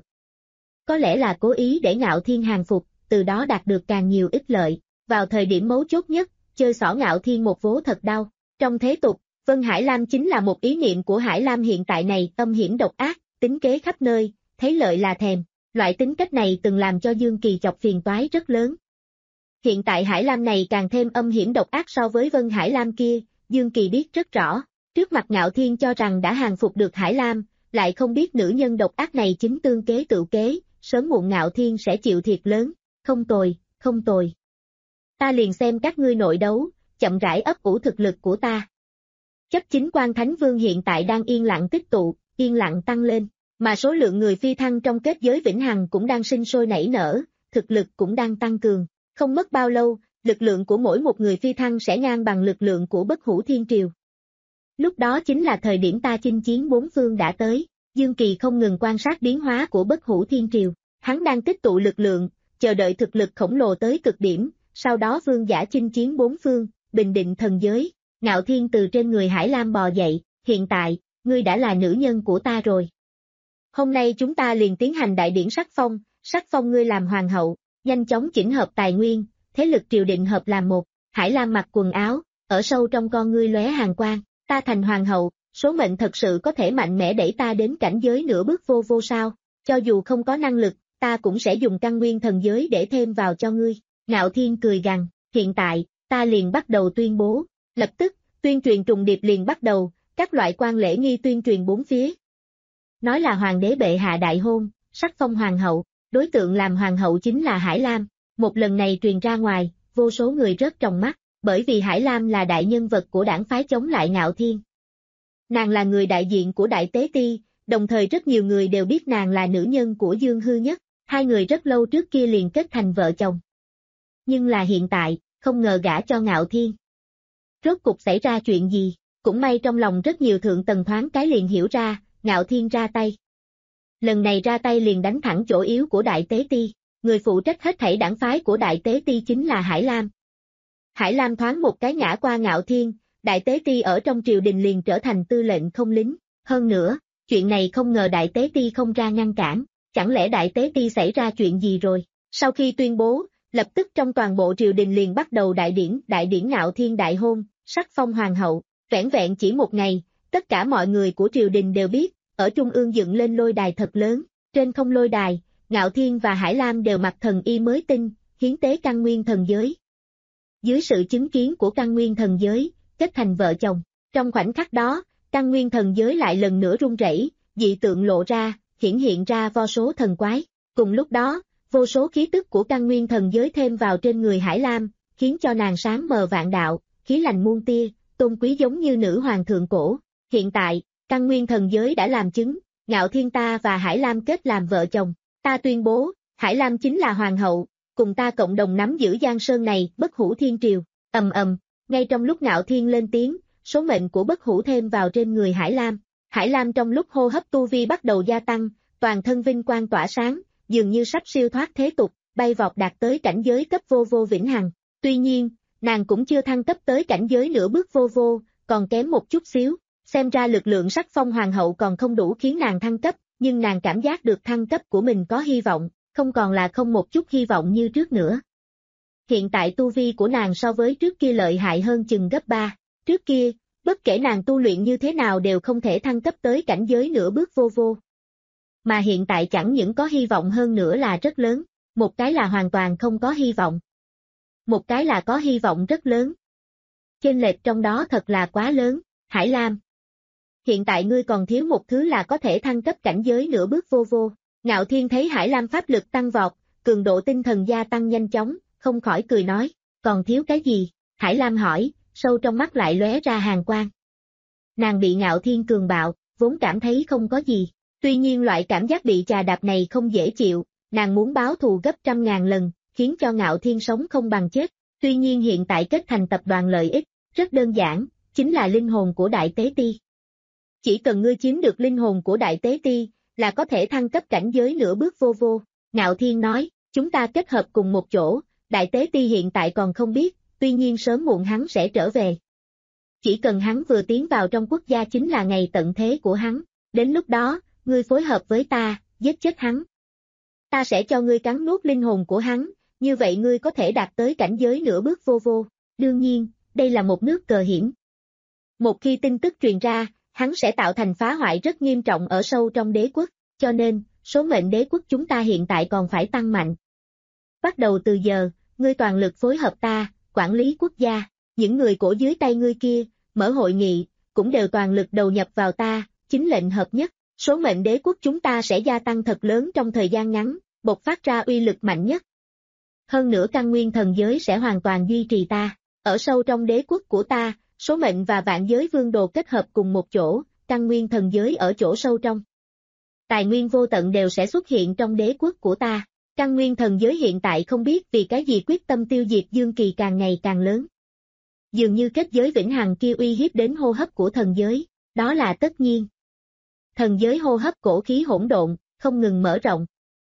Có lẽ là cố ý để Ngạo Thiên hàng phục, từ đó đạt được càng nhiều ích lợi, vào thời điểm mấu chốt nhất, chơi xỏ Ngạo Thiên một vố thật đau. Trong thế tục, Vân Hải Lam chính là một ý niệm của Hải Lam hiện tại này, âm hiểm độc ác, tính kế khắp nơi, thấy lợi là thèm. Loại tính cách này từng làm cho Dương Kỳ chọc phiền toái rất lớn. Hiện tại Hải Lam này càng thêm âm hiểm độc ác so với Vân Hải Lam kia, Dương Kỳ biết rất rõ. Trước mặt Ngạo Thiên cho rằng đã hàng phục được Hải Lam, lại không biết nữ nhân độc ác này chính tương kế tự kế, sớm muộn Ngạo Thiên sẽ chịu thiệt lớn. Không tồi, không tồi. Ta liền xem các ngươi nội đấu, chậm rãi ấp ủ thực lực của ta. Chấp chính quan Thánh Vương hiện tại đang yên lặng tích tụ, yên lặng tăng lên, mà số lượng người phi thăng trong kết giới vĩnh hằng cũng đang sinh sôi nảy nở, thực lực cũng đang tăng cường. Không mất bao lâu, lực lượng của mỗi một người phi thăng sẽ ngang bằng lực lượng của bất hủ thiên triều. Lúc đó chính là thời điểm ta chinh chiến bốn phương đã tới, Dương Kỳ không ngừng quan sát biến hóa của bất hủ thiên triều, hắn đang tích tụ lực lượng, chờ đợi thực lực khổng lồ tới cực điểm, sau đó vương giả chinh chiến bốn phương, bình định thần giới. Ngạo Thiên từ trên người Hải Lam bò dậy, hiện tại, ngươi đã là nữ nhân của ta rồi. Hôm nay chúng ta liền tiến hành đại điển sắc phong, sắc phong ngươi làm hoàng hậu, nhanh chóng chỉnh hợp tài nguyên, thế lực triều đình hợp làm một. Hải Lam mặc quần áo, ở sâu trong con ngươi lóe hàn quang, ta thành hoàng hậu, số mệnh thật sự có thể mạnh mẽ đẩy ta đến cảnh giới nửa bước vô vô sao, cho dù không có năng lực, ta cũng sẽ dùng căn nguyên thần giới để thêm vào cho ngươi. Ngạo Thiên cười gằn, hiện tại, ta liền bắt đầu tuyên bố, lập tức, tuyên truyền trùng điệp liền bắt đầu, các loại quan lễ nghi tuyên truyền bốn phía. Nói là hoàng đế bệ hạ đại hôn, sắc phong hoàng hậu, đối tượng làm hoàng hậu chính là Hải Lam, một lần này truyền ra ngoài, vô số người rớt trong mắt, bởi vì Hải Lam là đại nhân vật của đảng phái chống lại Ngạo Thiên. Nàng là người đại diện của Đại Tế Ti, đồng thời rất nhiều người đều biết nàng là nữ nhân của Dương Hư Nhất, hai người rất lâu trước kia liền kết thành vợ chồng. Nhưng là hiện tại, không ngờ gả cho Ngạo Thiên. Rốt cục xảy ra chuyện gì, cũng may trong lòng rất nhiều thượng tầng thoáng cái liền hiểu ra, Ngạo Thiên ra tay. Lần này ra tay liền đánh thẳng chỗ yếu của Đại Tế Ti, người phụ trách hết thảy đảng phái của Đại Tế Ti chính là Hải Lam. Hải Lam thoáng một cái ngã qua Ngạo Thiên, Đại Tế Ti ở trong triều đình liền trở thành tư lệnh không lính, hơn nữa, chuyện này không ngờ Đại Tế Ti không ra ngăn cản, chẳng lẽ Đại Tế Ti xảy ra chuyện gì rồi, sau khi tuyên bố, lập tức trong toàn bộ triều đình liền bắt đầu đại điển, đại điển Ngạo Thiên đại hôn, sắc phong hoàng hậu, vẻn vẹn chỉ một ngày, tất cả mọi người của triều đình đều biết, ở trung ương dựng lên lôi đài thật lớn, trên không lôi đài, Ngạo Thiên và Hải Lam đều mặc thần y mới tinh, hiến tế căn nguyên thần giới. Dưới sự chứng kiến của căn nguyên thần giới, kết thành vợ chồng, trong khoảnh khắc đó, căn nguyên thần giới lại lần nữa rung rẩy, dị tượng lộ ra, hiển hiện ra vô số thần quái, cùng lúc đó, vô số khí tức của căn nguyên thần giới thêm vào trên người Hải Lam, khiến cho nàng sáng mờ vạn đạo, khí lành muôn tia, tôn quý giống như nữ hoàng thượng cổ. Hiện tại, căn nguyên thần giới đã làm chứng, Ngạo Thiên ta và Hải Lam kết làm vợ chồng, ta tuyên bố, Hải Lam chính là hoàng hậu, cùng ta cộng đồng nắm giữ Giang Sơn này, bất hủ thiên triều. Ầm ầm, ngay trong lúc Ngạo Thiên lên tiếng, số mệnh của bất hủ thêm vào trên người Hải Lam. Hải Lam trong lúc hô hấp tu vi bắt đầu gia tăng, toàn thân vinh quang tỏa sáng, dường như sắp siêu thoát thế tục, bay vọt đạt tới cảnh giới cấp vô vô vĩnh hằng. Tuy nhiên, nàng cũng chưa thăng cấp tới cảnh giới nửa bước vô vô, còn kém một chút xíu. Xem ra lực lượng sắc phong hoàng hậu còn không đủ khiến nàng thăng cấp, nhưng nàng cảm giác được thăng cấp của mình có hy vọng, không còn là không một chút hy vọng như trước nữa. Hiện tại tu vi của nàng so với trước kia lợi hại hơn chừng gấp ba, trước kia, bất kể nàng tu luyện như thế nào đều không thể thăng cấp tới cảnh giới nửa bước vô vô. Mà hiện tại chẳng những có hy vọng hơn nữa là rất lớn, một cái là hoàn toàn không có hy vọng. Một cái là có hy vọng rất lớn. Chênh lệch trong đó thật là quá lớn, Hải Lam. Hiện tại ngươi còn thiếu một thứ là có thể thăng cấp cảnh giới nửa bước vô vô. Ngạo Thiên thấy Hải Lam pháp lực tăng vọt, cường độ tinh thần gia tăng nhanh chóng, không khỏi cười nói, còn thiếu cái gì? Hải Lam hỏi, sâu trong mắt lại lóe ra hàn quang. Nàng bị Ngạo Thiên cường bạo, vốn cảm thấy không có gì. Tuy nhiên loại cảm giác bị chà đạp này không dễ chịu, nàng muốn báo thù gấp trăm ngàn lần, khiến cho Ngạo Thiên sống không bằng chết. Tuy nhiên hiện tại kết thành tập đoàn lợi ích, rất đơn giản, chính là linh hồn của Đại Tế Ti. Chỉ cần ngươi chiếm được linh hồn của Đại Tế Ti, là có thể thăng cấp cảnh giới nửa bước vô vô. Ngạo Thiên nói, chúng ta kết hợp cùng một chỗ, Đại Tế Ti hiện tại còn không biết, tuy nhiên sớm muộn hắn sẽ trở về. Chỉ cần hắn vừa tiến vào trong quốc gia chính là ngày tận thế của hắn, đến lúc đó, ngươi phối hợp với ta, giết chết hắn. Ta sẽ cho ngươi cắn nuốt linh hồn của hắn, như vậy ngươi có thể đạt tới cảnh giới nửa bước vô vô. Đương nhiên, đây là một nước cờ hiểm. Một khi tin tức truyền ra, hắn sẽ tạo thành phá hoại rất nghiêm trọng ở sâu trong đế quốc, cho nên, số mệnh đế quốc chúng ta hiện tại còn phải tăng mạnh. Bắt đầu từ giờ, ngươi toàn lực phối hợp ta, quản lý quốc gia, những người cổ dưới tay ngươi kia, mở hội nghị, cũng đều toàn lực đầu nhập vào ta, chính lệnh hợp nhất, số mệnh đế quốc chúng ta sẽ gia tăng thật lớn trong thời gian ngắn, bộc phát ra uy lực mạnh nhất. Hơn nữa căn nguyên thần giới sẽ hoàn toàn duy trì ta, ở sâu trong đế quốc của ta, số mệnh và vạn giới vương đồ kết hợp cùng một chỗ, căn nguyên thần giới ở chỗ sâu trong. Tài nguyên vô tận đều sẽ xuất hiện trong đế quốc của ta, căn nguyên thần giới hiện tại không biết vì cái gì quyết tâm tiêu diệt Dương Kỳ càng ngày càng lớn. Dường như kết giới vĩnh hằng kia uy hiếp đến hô hấp của thần giới, đó là tất nhiên. Thần giới hô hấp cổ khí hỗn độn, không ngừng mở rộng.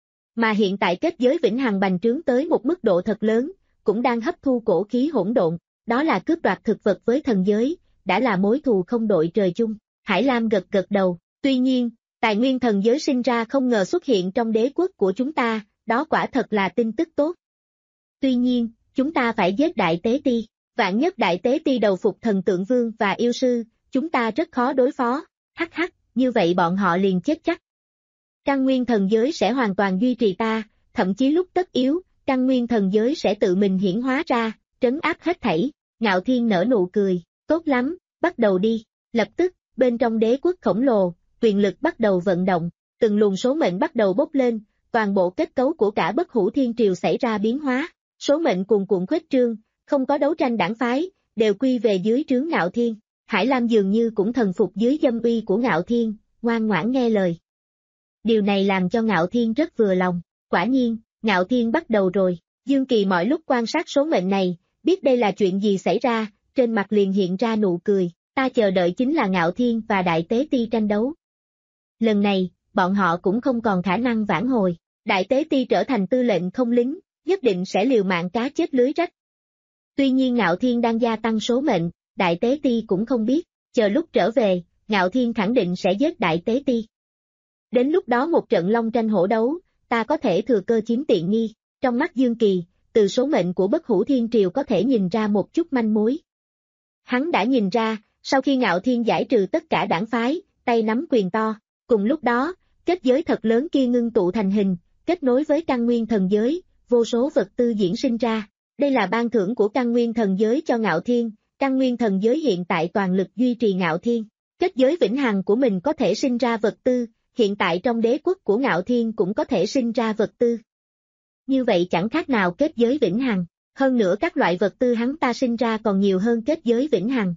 Mà hiện tại kết giới vĩnh hằng bành trướng tới một mức độ thật lớn, cũng đang hấp thu cổ khí hỗn độn, đó là cướp đoạt thực vật với thần giới, đã là mối thù không đội trời chung. Hải Lam gật gật đầu, tuy nhiên, tài nguyên thần giới sinh ra không ngờ xuất hiện trong đế quốc của chúng ta, đó quả thật là tin tức tốt. Tuy nhiên, chúng ta phải giết Đại Tế Ti, vạn nhất Đại Tế Ti đầu phục thần tượng vương và yêu sư, chúng ta rất khó đối phó, hắc hắc, như vậy bọn họ liền chết chắc. Căn nguyên thần giới sẽ hoàn toàn duy trì ta, thậm chí lúc tất yếu, căn nguyên thần giới sẽ tự mình hiển hóa ra, trấn áp hết thảy. Ngạo Thiên nở nụ cười, tốt lắm, bắt đầu đi. Lập tức, bên trong đế quốc khổng lồ, quyền lực bắt đầu vận động, từng luồng số mệnh bắt đầu bốc lên, toàn bộ kết cấu của cả Bất Hủ Thiên Triều xảy ra biến hóa, số mệnh cuồn cuộn khuếch trương, không có đấu tranh đảng phái, đều quy về dưới trướng Ngạo Thiên. Hải Lam dường như cũng thần phục dưới dâm uy của Ngạo Thiên, ngoan ngoãn nghe lời. Điều này làm cho Ngạo Thiên rất vừa lòng, quả nhiên, Ngạo Thiên bắt đầu rồi. Dương Kỳ mọi lúc quan sát số mệnh này, biết đây là chuyện gì xảy ra, trên mặt liền hiện ra nụ cười, ta chờ đợi chính là Ngạo Thiên và Đại Tế Ti tranh đấu. Lần này, bọn họ cũng không còn khả năng vãn hồi, Đại Tế Ti trở thành tư lệnh không lính, nhất định sẽ liều mạng cá chết lưới rách. Tuy nhiên Ngạo Thiên đang gia tăng số mệnh, Đại Tế Ti cũng không biết, chờ lúc trở về, Ngạo Thiên khẳng định sẽ giết Đại Tế Ti. Đến lúc đó một trận long tranh hổ đấu, ta có thể thừa cơ chiếm tiện nghi. Trong mắt Dương Kỳ, từ số mệnh của Bất Hủ Thiên Triều có thể nhìn ra một chút manh mối. Hắn đã nhìn ra, sau khi Ngạo Thiên giải trừ tất cả đảng phái, tay nắm quyền to, cùng lúc đó, kết giới thật lớn kia ngưng tụ thành hình, kết nối với căn nguyên thần giới, vô số vật tư diễn sinh ra. Đây là ban thưởng của căn nguyên thần giới cho Ngạo Thiên, căn nguyên thần giới hiện tại toàn lực duy trì Ngạo Thiên. Kết giới vĩnh hằng của mình có thể sinh ra vật tư, hiện tại trong đế quốc của Ngạo Thiên cũng có thể sinh ra vật tư. Như vậy chẳng khác nào kết giới vĩnh hằng, hơn nữa các loại vật tư hắn ta sinh ra còn nhiều hơn kết giới vĩnh hằng.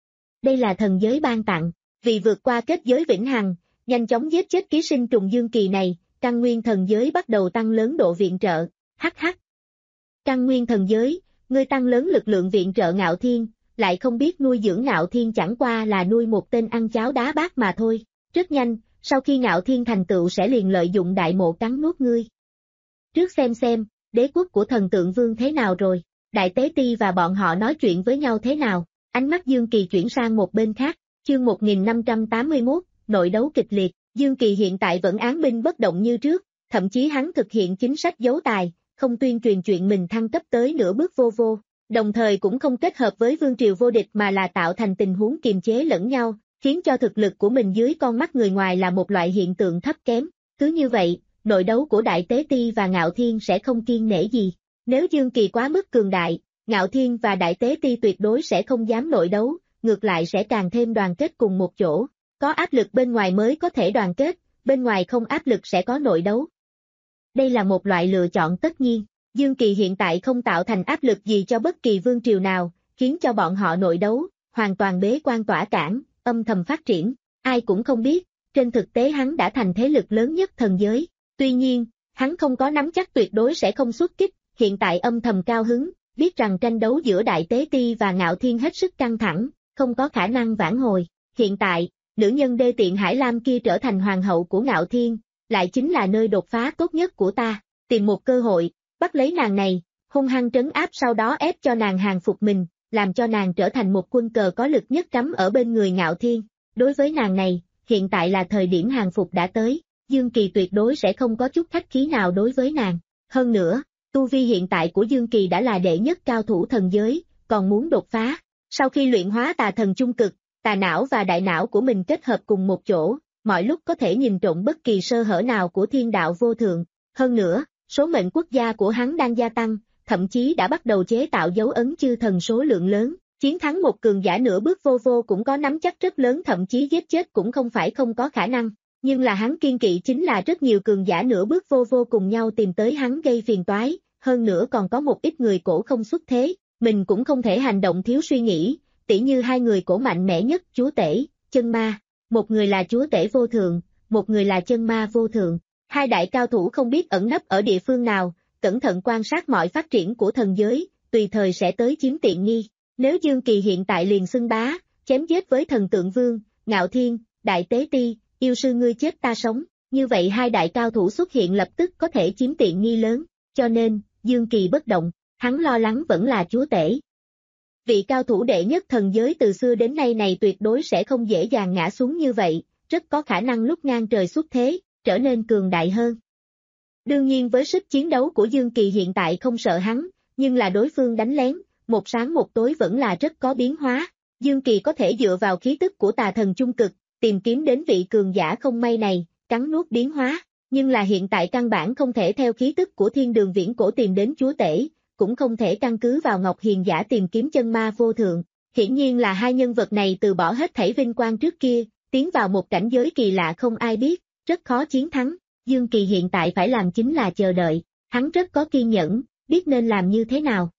Đây là thần giới ban tặng, vì vượt qua kết giới vĩnh hằng, nhanh chóng giết chết ký sinh trùng Dương Kỳ này, căn nguyên thần giới bắt đầu tăng lớn độ viện trợ, hắc hắc. Căn nguyên thần giới, ngươi tăng lớn lực lượng viện trợ Ngạo Thiên, lại không biết nuôi dưỡng Ngạo Thiên chẳng qua là nuôi một tên ăn cháo đá bát mà thôi, rất nhanh, sau khi Ngạo Thiên thành tựu sẽ liền lợi dụng đại mộ cắn nuốt ngươi. Trước xem xem, đế quốc của thần tượng vương thế nào rồi, Đại Tế Ti và bọn họ nói chuyện với nhau thế nào, ánh mắt Dương Kỳ chuyển sang một bên khác, chương một nghìn năm trăm tám mươi mốt, nội đấu kịch liệt, Dương Kỳ hiện tại vẫn án binh bất động như trước, thậm chí hắn thực hiện chính sách giấu tài, không tuyên truyền chuyện mình thăng cấp tới nửa bước vô vô, đồng thời cũng không kết hợp với vương triều vô địch mà là tạo thành tình huống kiềm chế lẫn nhau, khiến cho thực lực của mình dưới con mắt người ngoài là một loại hiện tượng thấp kém, cứ như vậy, nội đấu của Đại Tế Ti và Ngạo Thiên sẽ không kiêng nể gì, nếu Dương Kỳ quá mức cường đại, Ngạo Thiên và Đại Tế Ti tuyệt đối sẽ không dám nội đấu, ngược lại sẽ càng thêm đoàn kết cùng một chỗ, có áp lực bên ngoài mới có thể đoàn kết, bên ngoài không áp lực sẽ có nội đấu. Đây là một loại lựa chọn tất nhiên, Dương Kỳ hiện tại không tạo thành áp lực gì cho bất kỳ vương triều nào, khiến cho bọn họ nội đấu, hoàn toàn bế quan tỏa cản, âm thầm phát triển, ai cũng không biết, trên thực tế hắn đã thành thế lực lớn nhất thần giới. Tuy nhiên, hắn không có nắm chắc tuyệt đối sẽ không xuất kích, hiện tại âm thầm cao hứng, biết rằng tranh đấu giữa Đại Tế Ti và Ngạo Thiên hết sức căng thẳng, không có khả năng vãn hồi. Hiện tại, nữ nhân đê tiện Hải Lam kia trở thành hoàng hậu của Ngạo Thiên, lại chính là nơi đột phá tốt nhất của ta, tìm một cơ hội, bắt lấy nàng này, hung hăng trấn áp sau đó ép cho nàng hàng phục mình, làm cho nàng trở thành một quân cờ có lực nhất cắm ở bên người Ngạo Thiên. Đối với nàng này, hiện tại là thời điểm hàng phục đã tới, Dương Kỳ tuyệt đối sẽ không có chút khách khí nào đối với nàng. Hơn nữa, tu vi hiện tại của Dương Kỳ đã là đệ nhất cao thủ thần giới, còn muốn đột phá. Sau khi luyện hóa tà thần trung cực, tà não và đại não của mình kết hợp cùng một chỗ, mọi lúc có thể nhìn trộm bất kỳ sơ hở nào của thiên đạo vô thượng. Hơn nữa, số mệnh quốc gia của hắn đang gia tăng, thậm chí đã bắt đầu chế tạo dấu ấn chư thần số lượng lớn. Chiến thắng một cường giả nửa bước vô vô cũng có nắm chắc rất lớn, thậm chí giết chết cũng không phải không có khả năng. Nhưng là hắn kiên kỵ chính là rất nhiều cường giả nửa bước vô vô cùng nhau tìm tới hắn gây phiền toái, hơn nữa còn có một ít người cổ không xuất thế, mình cũng không thể hành động thiếu suy nghĩ, tỉ như hai người cổ mạnh mẽ nhất, chúa tể, chân ma, một người là chúa tể vô thượng, một người là chân ma vô thượng. Hai đại cao thủ không biết ẩn nấp ở địa phương nào, cẩn thận quan sát mọi phát triển của thần giới, tùy thời sẽ tới chiếm tiện nghi. Nếu Dương Kỳ hiện tại liền xưng bá, chém giết với thần tượng vương, Ngạo Thiên, Đại Tế Ti, yêu sư ngươi chết ta sống, như vậy hai đại cao thủ xuất hiện lập tức có thể chiếm tiện nghi lớn, cho nên, Dương Kỳ bất động, hắn lo lắng vẫn là chúa tể. Vị cao thủ đệ nhất thần giới từ xưa đến nay này tuyệt đối sẽ không dễ dàng ngã xuống như vậy, rất có khả năng lúc ngang trời xuất thế, trở nên cường đại hơn. Đương nhiên với sức chiến đấu của Dương Kỳ hiện tại không sợ hắn, nhưng là đối phương đánh lén, một sáng một tối vẫn là rất có biến hóa. Dương Kỳ có thể dựa vào khí tức của tà thần trung cực, tìm kiếm đến vị cường giả không may này, cắn nuốt biến hóa, nhưng là hiện tại căn bản không thể theo khí tức của thiên đường viễn cổ tìm đến chúa tể, cũng không thể căn cứ vào Ngọc Hiền giả tìm kiếm chân ma vô thượng. Hiển nhiên là hai nhân vật này từ bỏ hết thảy vinh quang trước kia, tiến vào một cảnh giới kỳ lạ không ai biết, rất khó chiến thắng. Dương Kỳ hiện tại phải làm chính là chờ đợi, hắn rất có kiên nhẫn, biết nên làm như thế nào.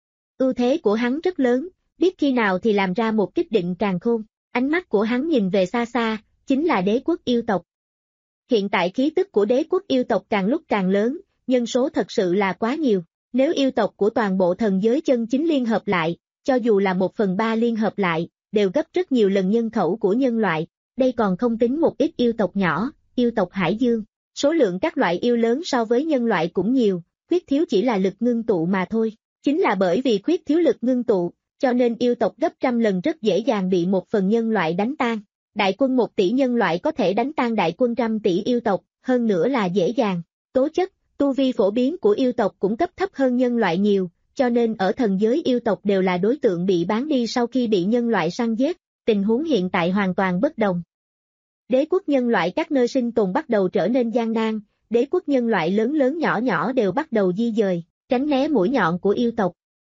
Ưu thế của hắn rất lớn, biết khi nào thì làm ra một kích định càn khôn, ánh mắt của hắn nhìn về xa xa, chính là đế quốc yêu tộc. Hiện tại khí tức của đế quốc yêu tộc càng lúc càng lớn, nhân số thật sự là quá nhiều, nếu yêu tộc của toàn bộ thần giới chân chính liên hợp lại, cho dù là một phần ba liên hợp lại, đều gấp rất nhiều lần nhân khẩu của nhân loại, đây còn không tính một ít yêu tộc nhỏ, yêu tộc Hải Dương, số lượng các loại yêu lớn so với nhân loại cũng nhiều, khuyết thiếu chỉ là lực ngưng tụ mà thôi. Chính là bởi vì khuyết thiếu lực ngưng tụ, cho nên yêu tộc gấp trăm lần rất dễ dàng bị một phần nhân loại đánh tan. Đại quân một tỷ nhân loại có thể đánh tan đại quân trăm tỷ yêu tộc, hơn nữa là dễ dàng. Tố chất, tu vi phổ biến của yêu tộc cũng cấp thấp hơn nhân loại nhiều, cho nên ở thần giới yêu tộc đều là đối tượng bị bán đi sau khi bị nhân loại săn giết. Tình huống hiện tại hoàn toàn bất đồng. Đế quốc nhân loại các nơi sinh tồn bắt đầu trở nên gian nan, đế quốc nhân loại lớn lớn nhỏ nhỏ đều bắt đầu di dời, tránh né mũi nhọn của yêu tộc.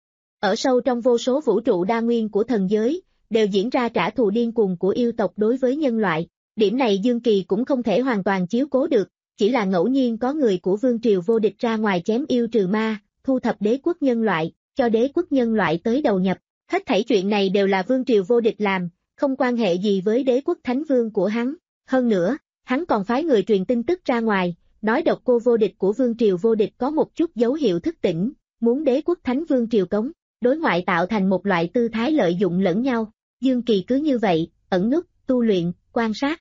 Ở sâu trong vô số vũ trụ đa nguyên của thần giới, đều diễn ra trả thù điên cuồng của yêu tộc đối với nhân loại. Điểm này Dương Kỳ cũng không thể hoàn toàn chiếu cố được, chỉ là ngẫu nhiên có người của vương triều vô địch ra ngoài chém yêu trừ ma, thu thập đế quốc nhân loại, cho đế quốc nhân loại tới đầu nhập. Hết thảy chuyện này đều là vương triều vô địch làm, không quan hệ gì với đế quốc thánh vương của hắn. Hơn nữa, hắn còn phái người truyền tin tức ra ngoài, nói độc cô vô địch của vương triều vô địch có một chút dấu hiệu thức tỉnh, muốn đế quốc thánh vương triều cống, đối ngoại tạo thành một loại tư thái lợi dụng lẫn nhau. Dương Kỳ cứ như vậy, ẩn núp, tu luyện, quan sát.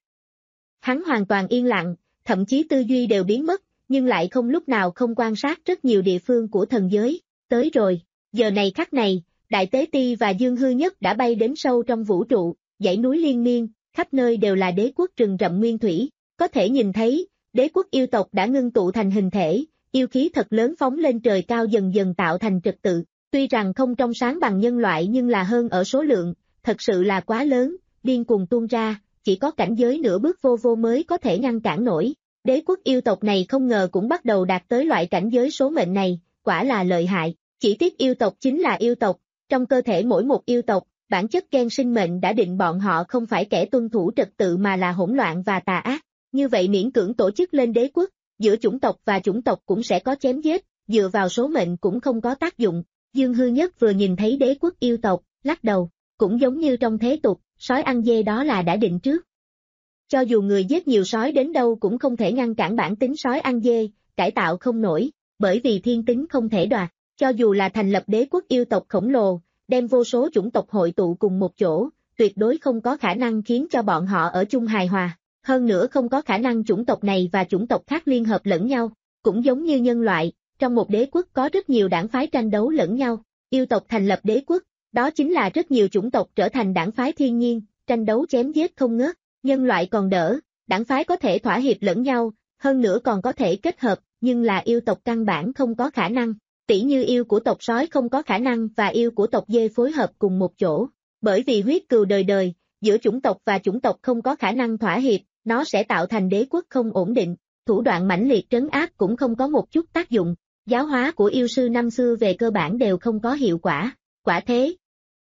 Hắn hoàn toàn yên lặng, thậm chí tư duy đều biến mất, nhưng lại không lúc nào không quan sát rất nhiều địa phương của thần giới. Tới rồi, giờ này khắc này, Đại Tế Ti và Dương Hư Nhất đã bay đến sâu trong vũ trụ, dãy núi liên miên, khắp nơi đều là đế quốc rừng rậm nguyên thủy, có thể nhìn thấy, đế quốc yêu tộc đã ngưng tụ thành hình thể, yêu khí thật lớn phóng lên trời cao dần dần tạo thành trật tự, tuy rằng không trong sáng bằng nhân loại nhưng là hơn ở số lượng, thật sự là quá lớn, điên cuồng tuôn ra, chỉ có cảnh giới nửa bước vô vô mới có thể ngăn cản nổi. Đế quốc yêu tộc này không ngờ cũng bắt đầu đạt tới loại cảnh giới số mệnh này, quả là lợi hại, chỉ tiếc yêu tộc chính là yêu tộc, trong cơ thể mỗi một yêu tộc, bản chất gen sinh mệnh đã định bọn họ không phải kẻ tuân thủ trật tự mà là hỗn loạn và tà ác, như vậy miễn cưỡng tổ chức lên đế quốc, giữa chủng tộc và chủng tộc cũng sẽ có chém giết, dựa vào số mệnh cũng không có tác dụng. Dương Hư Nhất vừa nhìn thấy đế quốc yêu tộc, lắc đầu, cũng giống như trong thế tục, sói ăn dê đó là đã định trước. Cho dù người giết nhiều sói đến đâu cũng không thể ngăn cản bản tính sói ăn dê, cải tạo không nổi, bởi vì thiên tính không thể đoạt. Cho dù là thành lập đế quốc yêu tộc khổng lồ, đem vô số chủng tộc hội tụ cùng một chỗ, tuyệt đối không có khả năng khiến cho bọn họ ở chung hài hòa. Hơn nữa không có khả năng chủng tộc này và chủng tộc khác liên hợp lẫn nhau. Cũng giống như nhân loại, trong một đế quốc có rất nhiều đảng phái tranh đấu lẫn nhau. Yêu tộc thành lập đế quốc, đó chính là rất nhiều chủng tộc trở thành đảng phái thiên nhiên, tranh đấu chém giết không ngớt. Nhân loại còn đỡ, đảng phái có thể thỏa hiệp lẫn nhau, hơn nữa còn có thể kết hợp, nhưng là yêu tộc căn bản không có khả năng. Tỷ như yêu của tộc sói không có khả năng và yêu của tộc dê phối hợp cùng một chỗ. Bởi vì huyết cừu đời đời, giữa chủng tộc và chủng tộc không có khả năng thỏa hiệp, nó sẽ tạo thành đế quốc không ổn định. Thủ đoạn mãnh liệt trấn áp cũng không có một chút tác dụng. Giáo hóa của yêu sư năm xưa về cơ bản đều không có hiệu quả. Quả thế,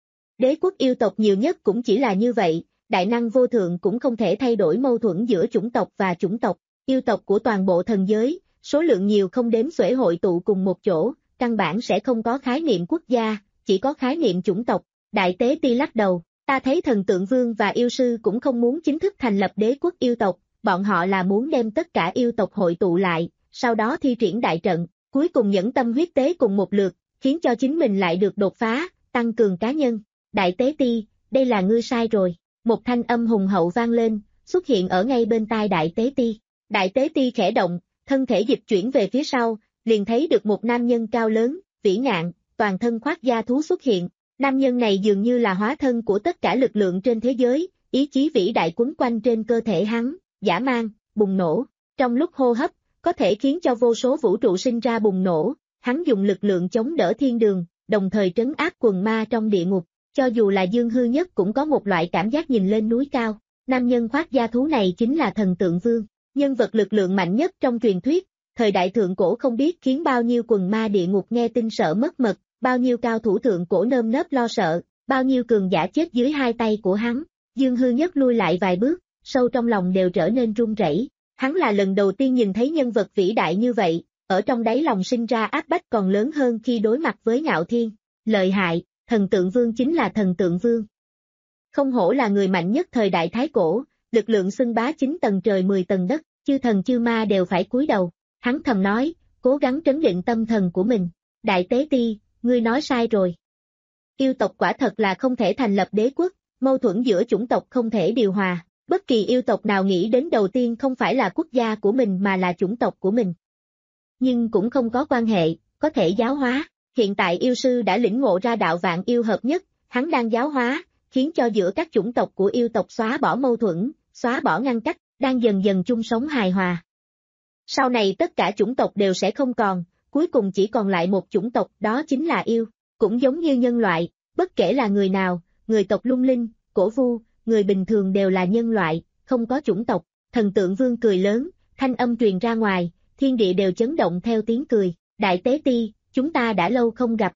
đế quốc yêu tộc nhiều nhất cũng chỉ là như vậy, đại năng vô thượng cũng không thể thay đổi mâu thuẫn giữa chủng tộc và chủng tộc. Yêu tộc của toàn bộ thần giới, số lượng nhiều không đếm xuể hội tụ cùng một chỗ, căn bản sẽ không có khái niệm quốc gia, chỉ có khái niệm chủng tộc. Đại Tế Ti lắc đầu, ta thấy thần tượng vương và yêu sư cũng không muốn chính thức thành lập đế quốc yêu tộc, bọn họ là muốn đem tất cả yêu tộc hội tụ lại, sau đó thi triển đại trận, cuối cùng nhẫn tâm huyết tế cùng một lượt, khiến cho chính mình lại được đột phá, tăng cường cá nhân. Đại Tế Ti, đây là ngươi sai rồi. Một thanh âm hùng hậu vang lên, xuất hiện ở ngay bên tai Đại Tế Ti. Đại Tế Ti khẽ động, thân thể dịch chuyển về phía sau, liền thấy được một nam nhân cao lớn, vĩ ngạn, toàn thân khoác da thú xuất hiện. Nam nhân này dường như là hóa thân của tất cả lực lượng trên thế giới, ý chí vĩ đại quấn quanh trên cơ thể hắn, dã man, bùng nổ. Trong lúc hô hấp, có thể khiến cho vô số vũ trụ sinh ra bùng nổ, hắn dùng lực lượng chống đỡ thiên đường, đồng thời trấn áp quần ma trong địa ngục. Cho dù là Dương Hư Nhất cũng có một loại cảm giác nhìn lên núi cao. Nam nhân khoác da thú này chính là thần tượng vương, nhân vật lực lượng mạnh nhất trong truyền thuyết. Thời đại thượng cổ không biết khiến bao nhiêu quần ma địa ngục nghe tin sợ mất mật, bao nhiêu cao thủ thượng cổ nơm nớp lo sợ, bao nhiêu cường giả chết dưới hai tay của hắn. Dương Hư Nhất lui lại vài bước, sâu trong lòng đều trở nên run rẩy. Hắn là lần đầu tiên nhìn thấy nhân vật vĩ đại như vậy, ở trong đáy lòng sinh ra áp bách còn lớn hơn khi đối mặt với Ngạo Thiên. Lợi hại, thần tượng vương chính là thần tượng vương. Không hổ là người mạnh nhất thời đại thái cổ, lực lượng xưng bá chín tầng trời mười tầng đất, chư thần chư ma đều phải cúi đầu. Hắn thầm nói, cố gắng trấn định tâm thần của mình. Đại Tế Ti, ngươi nói sai rồi. Yêu tộc quả thật là không thể thành lập đế quốc, mâu thuẫn giữa chủng tộc không thể điều hòa. Bất kỳ yêu tộc nào nghĩ đến đầu tiên không phải là quốc gia của mình mà là chủng tộc của mình. Nhưng cũng không có quan hệ, có thể giáo hóa. Hiện tại yêu sư đã lĩnh ngộ ra đạo vạn yêu hợp nhất, hắn đang giáo hóa, khiến cho giữa các chủng tộc của yêu tộc xóa bỏ mâu thuẫn, xóa bỏ ngăn cách, đang dần dần chung sống hài hòa. Sau này tất cả chủng tộc đều sẽ không còn, cuối cùng chỉ còn lại một chủng tộc, đó chính là yêu. Cũng giống như nhân loại, bất kể là người nào, người tộc lung linh, cổ vu, người bình thường đều là nhân loại, không có chủng tộc. Thần tượng vương cười lớn, thanh âm truyền ra ngoài, thiên địa đều chấn động theo tiếng cười. Đại Tế Ti, chúng ta đã lâu không gặp.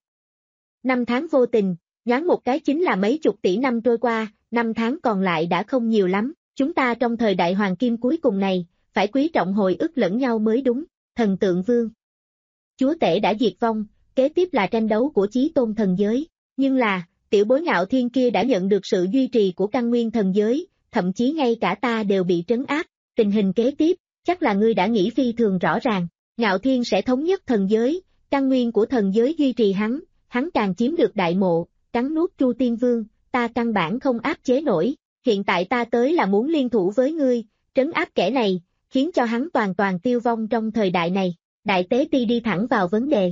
Năm tháng vô tình, nhoáng một cái chính là mấy chục tỷ năm trôi qua, năm tháng còn lại đã không nhiều lắm. Chúng ta trong thời đại hoàng kim cuối cùng này, phải quý trọng hồi ức lẫn nhau mới đúng. Thần tượng vương, chúa tể đã diệt vong, kế tiếp là tranh đấu của chí tôn thần giới. Nhưng là, tiểu bối Ngạo Thiên kia đã nhận được sự duy trì của căn nguyên thần giới, thậm chí ngay cả ta đều bị trấn áp. Tình hình kế tiếp, chắc là ngươi đã nghĩ phi thường rõ ràng. Ngạo Thiên sẽ thống nhất thần giới, căn nguyên của thần giới duy trì hắn, hắn càng chiếm được đại mộ, cắn nuốt Chu Tiên Vương, ta căn bản không áp chế nổi. Hiện tại ta tới là muốn liên thủ với ngươi, trấn áp kẻ này, khiến cho hắn toàn toàn tiêu vong trong thời đại này. Đại Tế Ti đi thẳng vào vấn đề.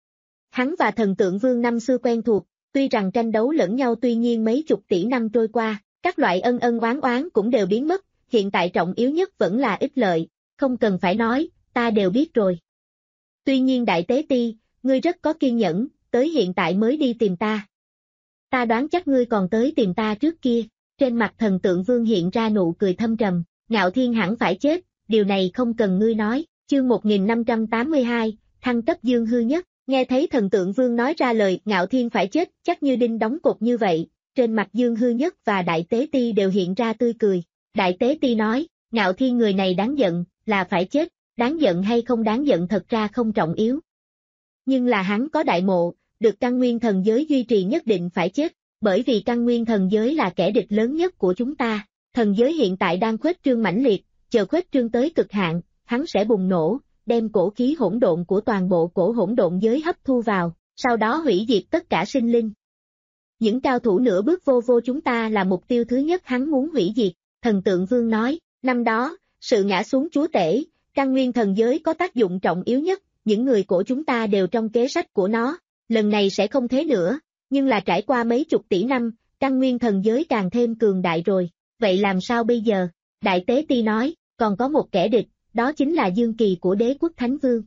Hắn và thần tượng vương năm xưa quen thuộc, tuy rằng tranh đấu lẫn nhau tuy nhiên mấy chục tỷ năm trôi qua, các loại ân ân oán oán cũng đều biến mất, hiện tại trọng yếu nhất vẫn là ích lợi, không cần phải nói, ta đều biết rồi. Tuy nhiên Đại Tế Ti, ngươi rất có kiên nhẫn, tới hiện tại mới đi tìm ta. Ta đoán chắc ngươi còn tới tìm ta trước kia. Trên mặt thần tượng vương hiện ra nụ cười thâm trầm, Ngạo Thiên hẳn phải chết, điều này không cần ngươi nói. Chương một nghìn năm trăm tám mươi hai, thăng cấp Dương Hư Nhất. Nghe thấy thần tượng vương nói ra lời Ngạo Thiên phải chết, chắc như đinh đóng cột như vậy, trên mặt Dương Hư Nhất và Đại Tế Ti đều hiện ra tươi cười. Đại Tế Ti nói, Ngạo Thiên người này đáng giận, là phải chết, đáng giận hay không đáng giận thật ra không trọng yếu. Nhưng là hắn có đại mộ, được căn nguyên thần giới duy trì nhất định phải chết. bởi vì căn nguyên thần giới là kẻ địch lớn nhất của chúng ta. Thần giới hiện tại đang khuếch trương mãnh liệt, chờ khuếch trương tới cực hạn, hắn sẽ bùng nổ, đem cổ khí hỗn độn của toàn bộ cổ hỗn độn giới hấp thu vào, sau đó hủy diệt tất cả sinh linh. Những cao thủ nửa bước vô vô chúng ta là mục tiêu thứ nhất hắn muốn hủy diệt, thần tượng vương nói, năm đó, sự ngã xuống chúa tể, căn nguyên thần giới có tác dụng trọng yếu nhất, những người của chúng ta đều trong kế sách của nó, lần này sẽ không thế nữa, nhưng là trải qua mấy chục tỷ năm, căn nguyên thần giới càng thêm cường đại rồi, vậy làm sao bây giờ? Đại Tế Ti nói, còn có một kẻ địch, đó chính là Dương Kỳ của Đế Quốc Thánh Vương.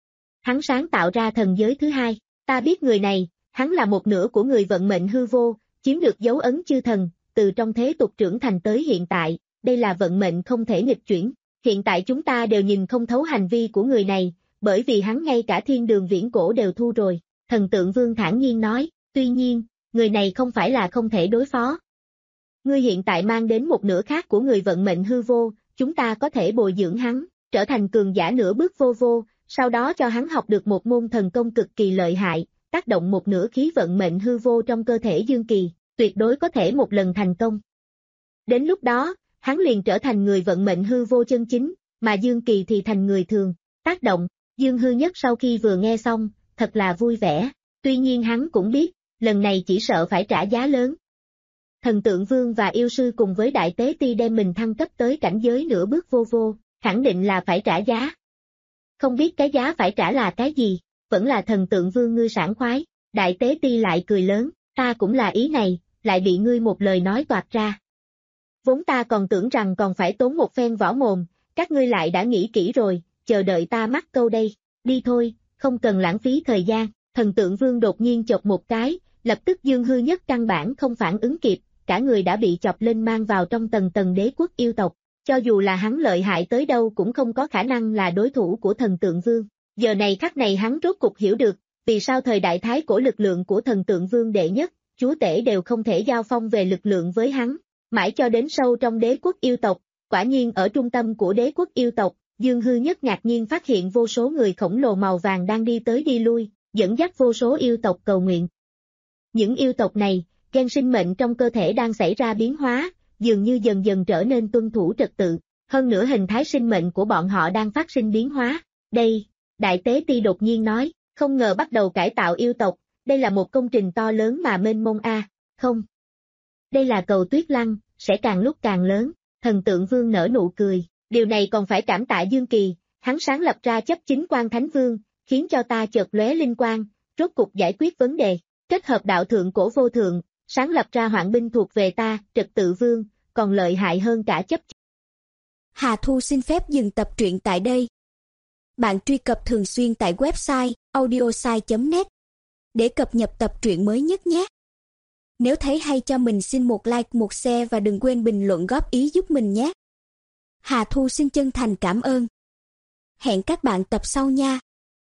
Hắn sáng tạo ra thần giới thứ hai, ta biết người này, hắn là một nửa của người vận mệnh hư vô, chiếm được dấu ấn chư thần, từ trong thế tục trưởng thành tới hiện tại, đây là vận mệnh không thể nghịch chuyển. Hiện tại chúng ta đều nhìn không thấu hành vi của người này, bởi vì hắn ngay cả thiên đường viễn cổ đều thu rồi. Thần tượng vương thản nhiên nói, tuy nhiên, người này không phải là không thể đối phó. Ngươi hiện tại mang đến một nửa khác của người vận mệnh hư vô, chúng ta có thể bồi dưỡng hắn, trở thành cường giả nửa bước vô vô, sau đó cho hắn học được một môn thần công cực kỳ lợi hại, tác động một nửa khí vận mệnh hư vô trong cơ thể Dương Kỳ, tuyệt đối có thể một lần thành công. Đến lúc đó, hắn liền trở thành người vận mệnh hư vô chân chính, mà Dương Kỳ thì thành người thường. Tác động, Dương Hư Nhất sau khi vừa nghe xong, thật là vui vẻ, tuy nhiên hắn cũng biết, lần này chỉ sợ phải trả giá lớn. Thần tượng vương và yêu sư cùng với Đại Tế Ti đem mình thăng cấp tới cảnh giới nửa bước vô vô, khẳng định là phải trả giá. Không biết cái giá phải trả là cái gì, vẫn là thần tượng vương ngươi sảng khoái, Đại Tế Ti lại cười lớn, ta cũng là ý này, lại bị ngươi một lời nói toạc ra. Vốn ta còn tưởng rằng còn phải tốn một phen võ mồm, các ngươi lại đã nghĩ kỹ rồi, chờ đợi ta mắc câu đây, đi thôi, không cần lãng phí thời gian, thần tượng vương đột nhiên chộp một cái, lập tức Dương Hư Nhất căn bản không phản ứng kịp, cả người đã bị chọc lên mang vào trong tầng tầng đế quốc yêu tộc, cho dù là hắn lợi hại tới đâu cũng không có khả năng là đối thủ của thần tượng vương, giờ này khắc này hắn rốt cục hiểu được, vì sao thời đại thái cổ lực lượng của thần tượng vương đệ nhất, chúa tể đều không thể giao phong về lực lượng với hắn. Mãi cho đến sâu trong đế quốc yêu tộc, quả nhiên ở trung tâm của đế quốc yêu tộc, Dương Hư Nhất ngạc nhiên phát hiện vô số người khổng lồ màu vàng đang đi tới đi lui, dẫn dắt vô số yêu tộc cầu nguyện. Những yêu tộc này, gen sinh mệnh trong cơ thể đang xảy ra biến hóa, dường như dần dần trở nên tuân thủ trật tự, hơn nữa hình thái sinh mệnh của bọn họ đang phát sinh biến hóa. Đây, Đại Tế Ti đột nhiên nói, không ngờ bắt đầu cải tạo yêu tộc, đây là một công trình to lớn mà mênh mông a, không. Đây là cầu tuyết lăng, sẽ càng lúc càng lớn, thần tượng vương nở nụ cười, điều này còn phải cảm tạ Dương Kỳ, hắn sáng lập ra chấp chính quan thánh vương, khiến cho ta chợt lóe linh quang, rốt cục giải quyết vấn đề, kết hợp đạo thượng cổ vô thượng, sáng lập ra hoạn binh thuộc về ta, trật tự vương, còn lợi hại hơn cả chấp. Hà Thu xin phép dừng tập truyện tại đây. Bạn truy cập thường xuyên tại website audiosai chấm net để cập nhật tập truyện mới nhất nhé. Nếu thấy hay cho mình xin một like, một share và đừng quên bình luận góp ý giúp mình nhé. Hà Thu xin chân thành cảm ơn. Hẹn các bạn tập sau nha.